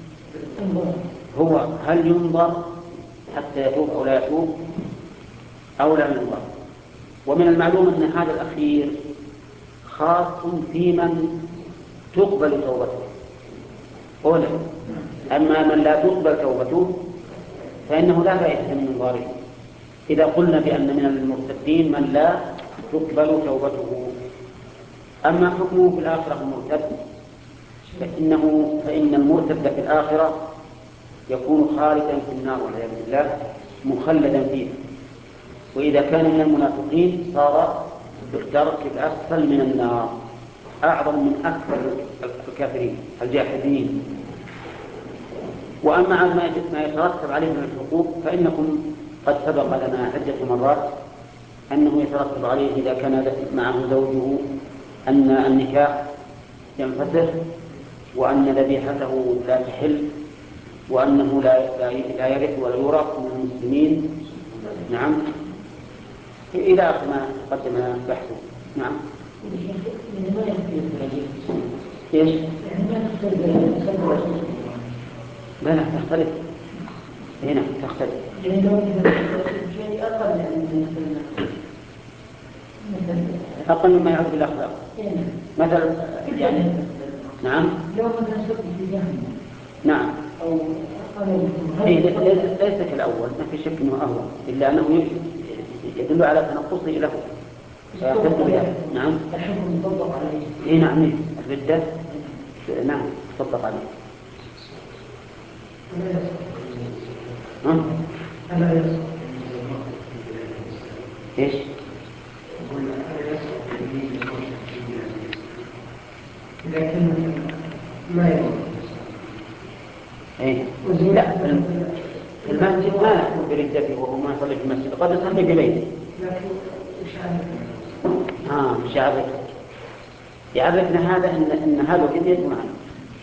هو هل ينظر حتى يتوب أو لا يتوب أو لا ينظر. ومن المعلوم أن هذا الأخير خاص في من تقبل توبته أولا. أما من لا تقبل توبته فإنه لا فائدة من انظاره إذا قلنا بأن من المرتدين من لا تقبل توبته. أما حكمه في الآخرة المرتد فإنه فإن المرتد في الآخرة يكون خالدا في النار والعياذ بالله مخلدا فيها. وإذا كان من المنافقين صار بالدرك الأسفل من النار أعظم من أكثر الكافرين الجاحدين. وأما عن ما يترتب عليه من الحقوق فإنكم قد سبق لنا عدة مرات أنه يترتب عليه إذا كان معه زوجه أن النكاح ينفسخ وأن ذبيحته لا تحل وأنه لا يرث ولا يورث من المسلمين. نعم، إلى آخر ما قدم بحثه. نعم. إيش؟ لا لا تختلف. هنا تختلف. أقل مما يعود بالأخلاق. مثلا يعني نعم. نعم. إيه ليس كالأول، ما في شك أنه أهون، إلا أنه يدل على تنقصه له. نعم. الحكم يطبق عليه. إيه نعم، الردة نعم تطبق عليه. ها؟ إيش؟ لكن ما يقول. إيه؟ لا، في المسجد ما يحكم بردته وهو ما يصلي في المسجد، قد يصلي ببيته. لكن مش عارف. ها مش عارف. يعرفنا هذا إن إن هذا الردة معنا.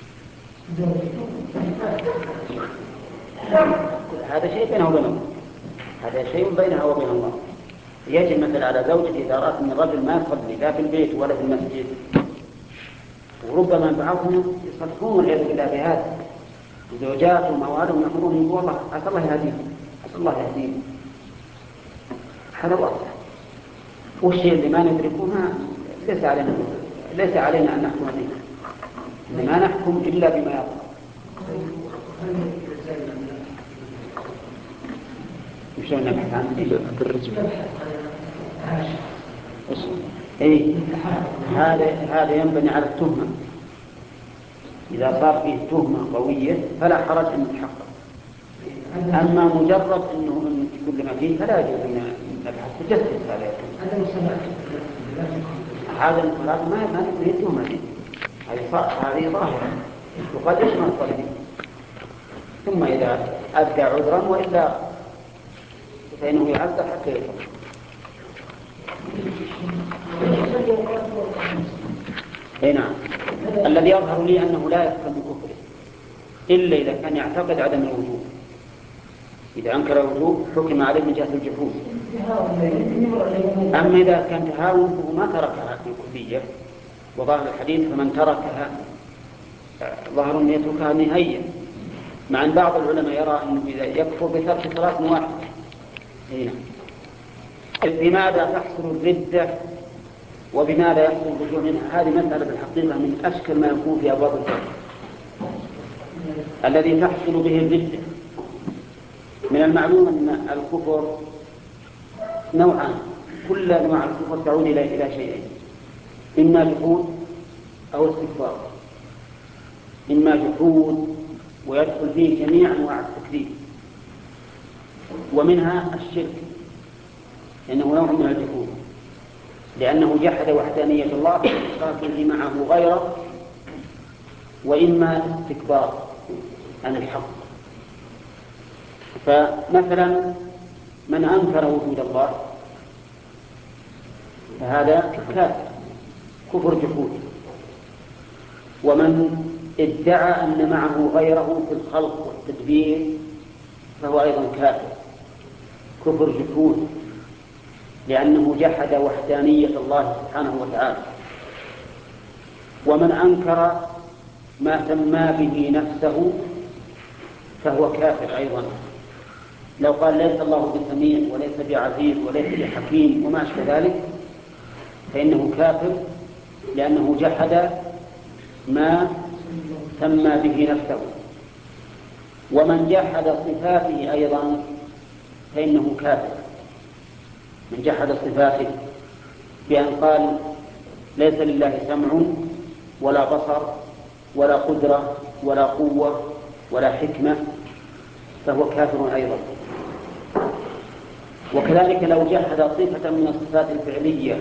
هذا شيء بينه وبين الله. هذا شيء بينها وبين الله. يجب مثل على زوجته إذا رأت أن الرجل ما يصلي لا في البيت ولا في المسجد، وربما بعضهم يصدقون والعياذ بالله بهذا، زوجاتهم وأولادهم يأمرون يقول والله عسى الله يهديهم عسى الله يهديهم. هذا واضح. والشيء اللي ما ندركه ليس علينا ليس علينا أن نحكم به، إنما نحكم إلا بما يرضى. مش نبحث عنه إيه؟ هذا هذا ينبني على التهمة. إذا صار فيه تهمة قوية فلا حرج أن يتحقق. أما مجرد أنه من كل ما فيه فلا يجوز أن نبحث تجسس. هذا هذا المراد ما ما هي تهمة دي. هذه هذه ظاهرة وقد يشمل الطالبين. ثم إذا أدى عذرا وإلا فإنه يعذر حتى يفرق. اي نعم. الذي يظهر لي أنه لا يحكم بكفره إلا إذا كان يعتقد عدم الوجوب. إذا أنكر الوجوب حكم عليه من جهة الجحود. أما إذا كان تهاون فهو ما تركها في الكلية، وظاهر الحديث فمن تركها ظاهر أن يتركها نهائيا، مع أن بعض العلماء يرى أنه إذا يكفر بترك صلاة واحدة. هنا بماذا تحصل الردة وبماذا يحصل الرجوع منها؟ هذه مسألة بالحقيقة من أشكل ما يكون في أبواب الفقه. الذي تحصل به الردة من المعلوم أن الكفر نوعان، كل أنواع الكفر تعود إلى إلى شيئين: إما جحود أو استكبار. إما جحود ويدخل فيه جميع أنواع التكذيب، ومنها الشرك لأنه نوع من الجحود، لأنه جحد وحدانية الله واشترك به معه غيره وإما استكبار عن الحق. فمثلا من أنكر وجود الله فهذا كافر كفر جحود، ومن ادعى أن معه غيره في الخلق والتدبير فهو أيضا كافر كفر جحود، لأنه جحد وحدانية الله سبحانه وتعالى. ومن أنكر ما سمى به نفسه فهو كافر أيضا. لو قال ليس الله بسميع وليس بعزيز وليس بحكيم وما أشبه ذلك فإنه كافر، لأنه جحد ما سمى به نفسه. ومن جحد صفاته أيضا فإنه كافر، من جحد صفاته بأن قال ليس لله سمع ولا بصر ولا قدرة ولا قوة ولا حكمة فهو كافر أيضا. وكذلك لو جحد صفة من الصفات الفعلية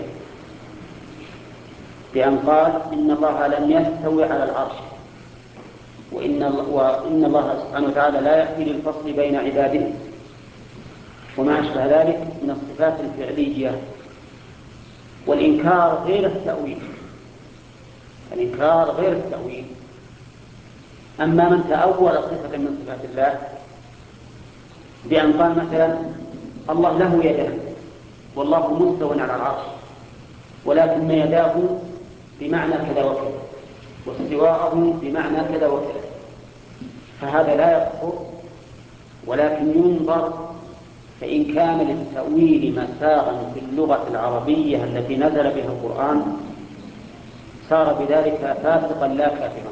بأن قال إن الله لم يستوي على العرش، وإن, وإن الله سبحانه وتعالى لا يأتي للفصل بين عباده وما أشبه ذلك من الصفات الفعلية. والإنكار غير التأويل، الإنكار غير التأويل. أما من تأول صفة من صفات الله بأن قال مثلا الله له يدان والله مستوى على العرش ولكن يداه بمعنى كذا وكذا واستواءه بمعنى كذا وكذا، فهذا لا يكفر، ولكن ينظر فإن كان للتأويل مساغا في اللغة العربية التي نزل بها القرآن صار بذلك فاسقا لا كافرا.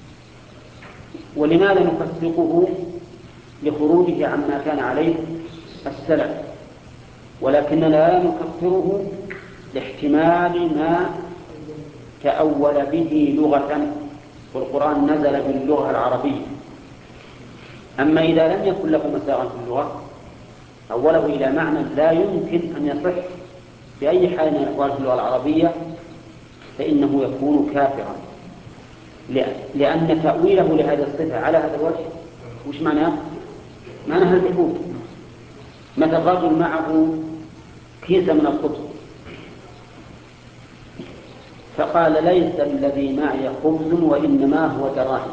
ولماذا نفسقه؟ لخروجه عما كان عليه السلف، ولكننا لا نكفره لاحتمال ما تأول به لغة، والقرآن نزل باللغة العربية. أما إذا لم يكن له مساغا في اللغة أوله إلى معنى لا يمكن أن يصح بأي حال من الأحوال في اللغة العربية فإنه يكون كافرا، لأن تأويله لهذه الصفة على هذا الوجه وش معناه؟ معناها الجحود. مثل رجل معه كيس من الخبز فقال ليس الذي معي خبز وإنما هو دراهم،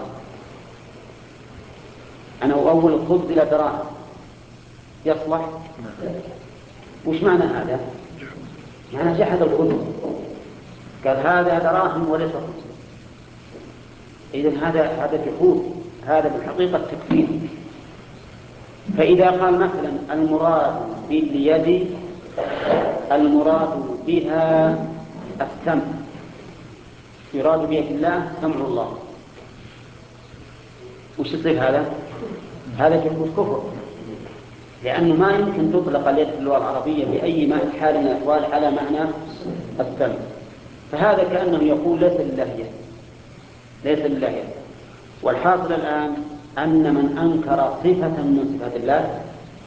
أنا أول الخبز إلى دراهم، يصلح؟ وش معنى هذا؟ يعني جحد الخبز، قال هذا دراهم وليس خبز. إذن هذا هذا جحود، هذا بالحقيقة تكفير. فإذا قال مثلا المراد باليد المراد بها السمع، يراد بيد الله سمع الله، وش يصير هذا؟ هذا جحود كفر، لأنه ما يمكن تطلق اليد في اللغة العربية بأي حال من الأحوال على معنى السمع. فهذا كأنه يقول ليس لله يد، ليس لله يد. والحاصل الآن أن من أنكر صفة من صفات الله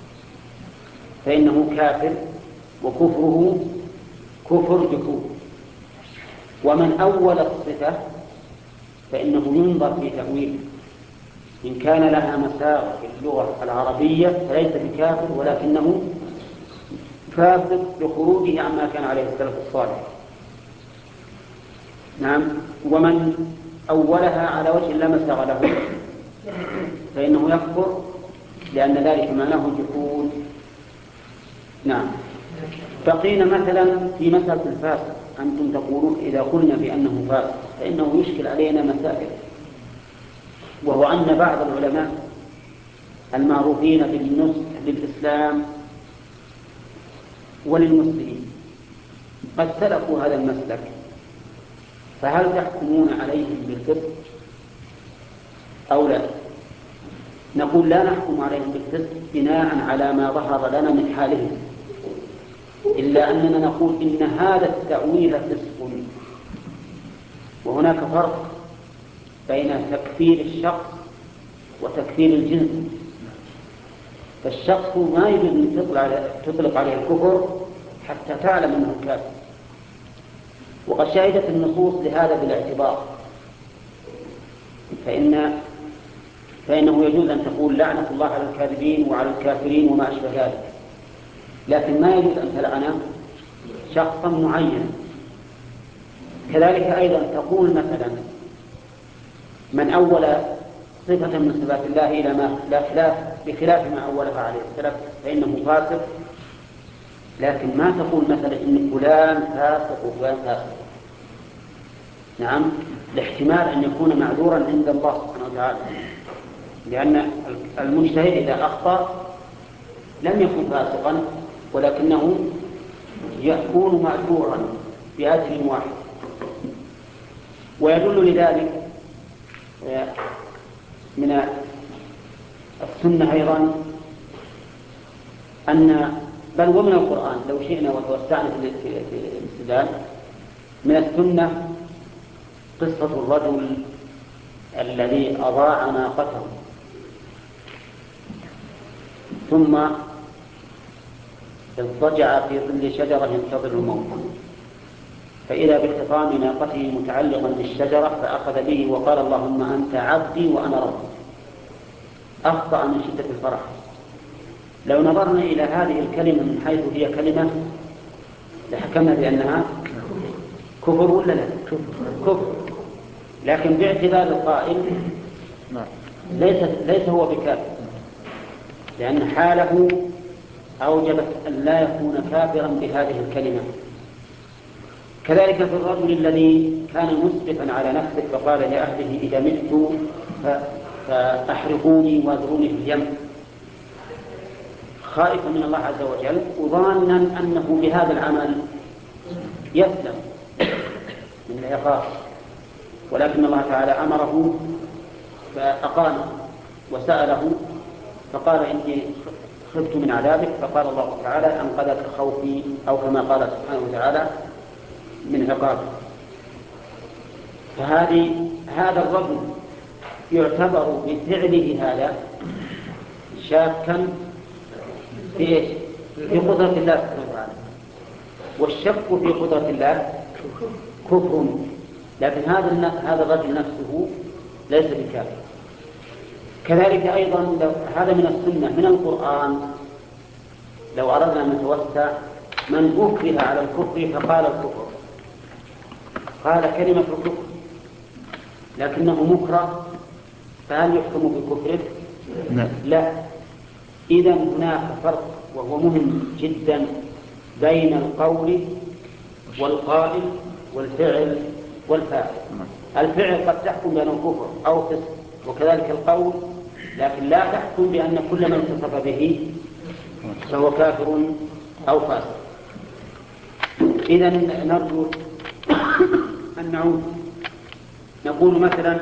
فإنه كافر، وكفره كفر جحود. ومن أول الصفة فإنه ينظر في تأويله، إن كان لها مساغ في اللغة العربية فليس بكافر، ولكنه فاسد لخروجه عما كان عليه السلف الصالح. نعم. ومن أولها على وجه لا مساغ له فإنه يكفر، لأن ذلك معناه جحود. نعم. بقينا مثلا في مسألة الفاسق، أنتم تقولون إذا قلنا بأنه فاسق فإنه يشكل علينا مسائل، وهو أن بعض العلماء المعروفين بالنصح للإسلام وللمسلمين قد سلكوا هذا المسلك، فهل تحكمون عليهم بالفسق أو لا؟ نقول لا نحكم عليهم بالفسق بناء على ما ظهر لنا من حالهم، إلا أننا نقول إن هذا التأويل فسق. وهناك فرق بين تكفير الشخص وتكفير الجنس. فالشخص ما يجوز أن تطلق عليه الكفر حتى تعلم أنه كافر، وقد شهدت النصوص لهذا بالاعتبار. فإن فإنه يجوز أن تقول لعنة الله على الكاذبين وعلى الكافرين وما أشبه ذلك، لكن ما يجوز أن تلعن شخصا معينا. كذلك أيضا تقول مثلا من أول صفة من صفات الله إلى ما لا خلاف بخلاف ما أولها عليه السلام فإنه فاسق، لكن ما تقول مثلا إن فلان فاسق وفلان فاسق. نعم، لاحتمال أن يكون معذورا عند الله سبحانه وتعالى، لأن المجتهد إذا أخطأ لم يكن فاسقا ولكنه يكون معذورا بأجل واحد. ويدل لذلك من السنة أيضا أن بل ومن القرآن لو شئنا وتوسعنا في الاستدلال، من السنة قصة الرجل الذي أضاع ناقته ثم اضطجع في ظل شجرة ينتظر الموت، فإذا بخطام ناقته متعلقا بالشجرة فأخذ به وقال اللهم أنت عبدي وأنا ربك. أخطأ من شدة الفرح. لو نظرنا إلى هذه الكلمة من حيث هي كلمة لحكمنا بأنها كفر ولا لا؟ كفر. لكن باعتبار القائل ليس ليس هو بكافر، لأن حاله أوجبت أن لا يكون كافرا بهذه الكلمة. كذلك في الرجل الذي كان مسرفا على نفسه فقال لأهله إذا مت فأحرقوني وأذروني في اليم، خائفا من الله عز وجل وظانا أنه بهذا العمل يسلم من العقاب، ولكن الله تعالى أمره فأقامه وسأله فقال إني خفت من عذابك، فقال الله تعالى أنقذك خوفي، أو كما قال سبحانه وتعالى من عقابه. فهذه هذا الرجل يعتبر بفعله هذا شاكا في في قدرة الله سبحانه وتعالى، والشك في قدرة الله كفر، لكن هذا هذا الرجل نفسه ليس بكافر. كذلك أيضا هذا من السنة من القرآن، لو أردنا أن نتوسع، من أكره على الكفر فقال الكفر، قال كلمة الكفر لكنه مكره، فهل يحكم بكفره؟ لا. إذا هناك فرق وهو مهم جدا بين القول والقائل والفعل والفاعل. الفعل قد تحكم بأنه كفر أو فسق، وكذلك القول، لكن لا تحكم بأن كل من اتصف به فهو كافر أو فاسق. إذا نرجو أن نعود نقول مثلا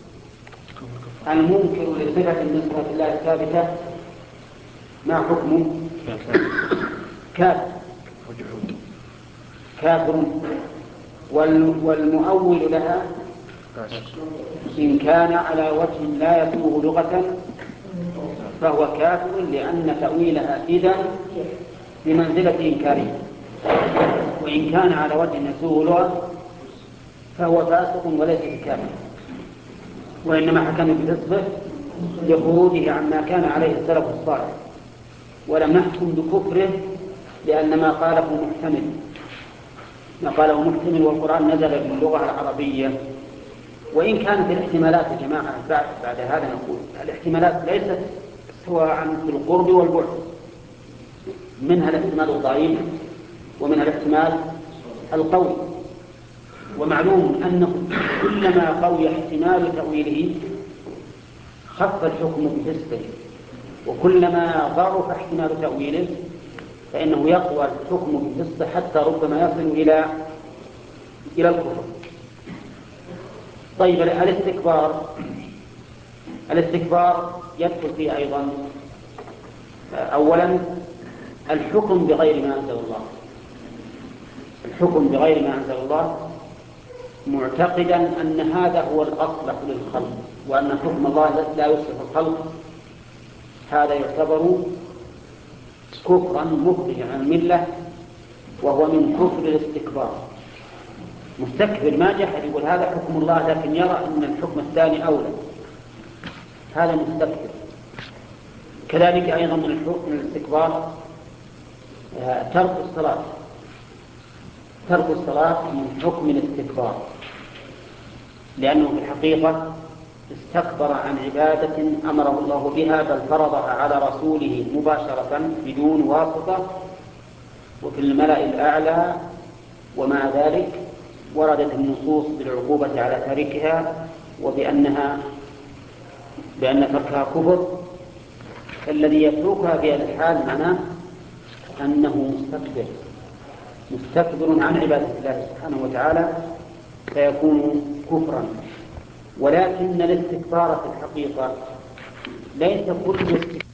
المنكر لصفة من صفات الله الثابتة ما حكمه؟ كافر كافر والمؤول لها إن كان على وجه لا يسوغ لغة فهو كافر، لأن تأويلها إذن بمنزلة إنكاره، وإن كان على وجه يسوغ لغة فهو فاسق وليس بكافر، وإنما حكم بفسقه لخروجه عما كان عليه السلف الصالح، ولم نحكم بكفره لأن ما قاله محتمل ما قاله محتمل والقرآن نزل باللغة العربية. وإن كانت الاحتمالات يا جماعة بعد, بعد هذا نقول الاحتمالات ليست سواء في القرب والبعد، منها الاحتمال الضعيف ومنها الاحتمال القوي، ومعلوم أنه كلما قوي احتمال تأويله خف الحكم بفسقه، وكلما ضعف احتمال تأويله فإنه يقوى الحكم بفسقه حتى ربما يصل إلى إلى الكفر. طيب الاستكبار الاستكبار يدخل فيه أيضا أولا الحكم بغير ما أنزل الله، الحكم بغير ما أنزل الله معتقدا أن هذا هو الأصلح للخلق، وأن حكم الله لا يصلح الخلق، هذا يعتبر كفرا مخرجا عن الملة، وهو من كفر الاستكبار. مستكبر ما جحد يقول هذا حكم الله لكن يرى أن الحكم الثاني أولى، هذا مستكبر. كذلك أيضا من الحكم الاستكبار ترك الصلاة، ترك الصلاة من حكم الاستكبار، لأنه في الحقيقة استكبر عن عبادة أمره الله بها بل فرضها على رسوله مباشرة بدون واسطة وفي الملأ الأعلى، ومع ذلك وردت النصوص بالعقوبة على تاركها وبأنها بأن تركها كفر. الذي يتركها في هذا الحال معناه أنه مستكبر مستكبر عن عبادة الله سبحانه وتعالى فيكون كفرا. ولكن الاستكبار في الحقيقة ليس كل استكبار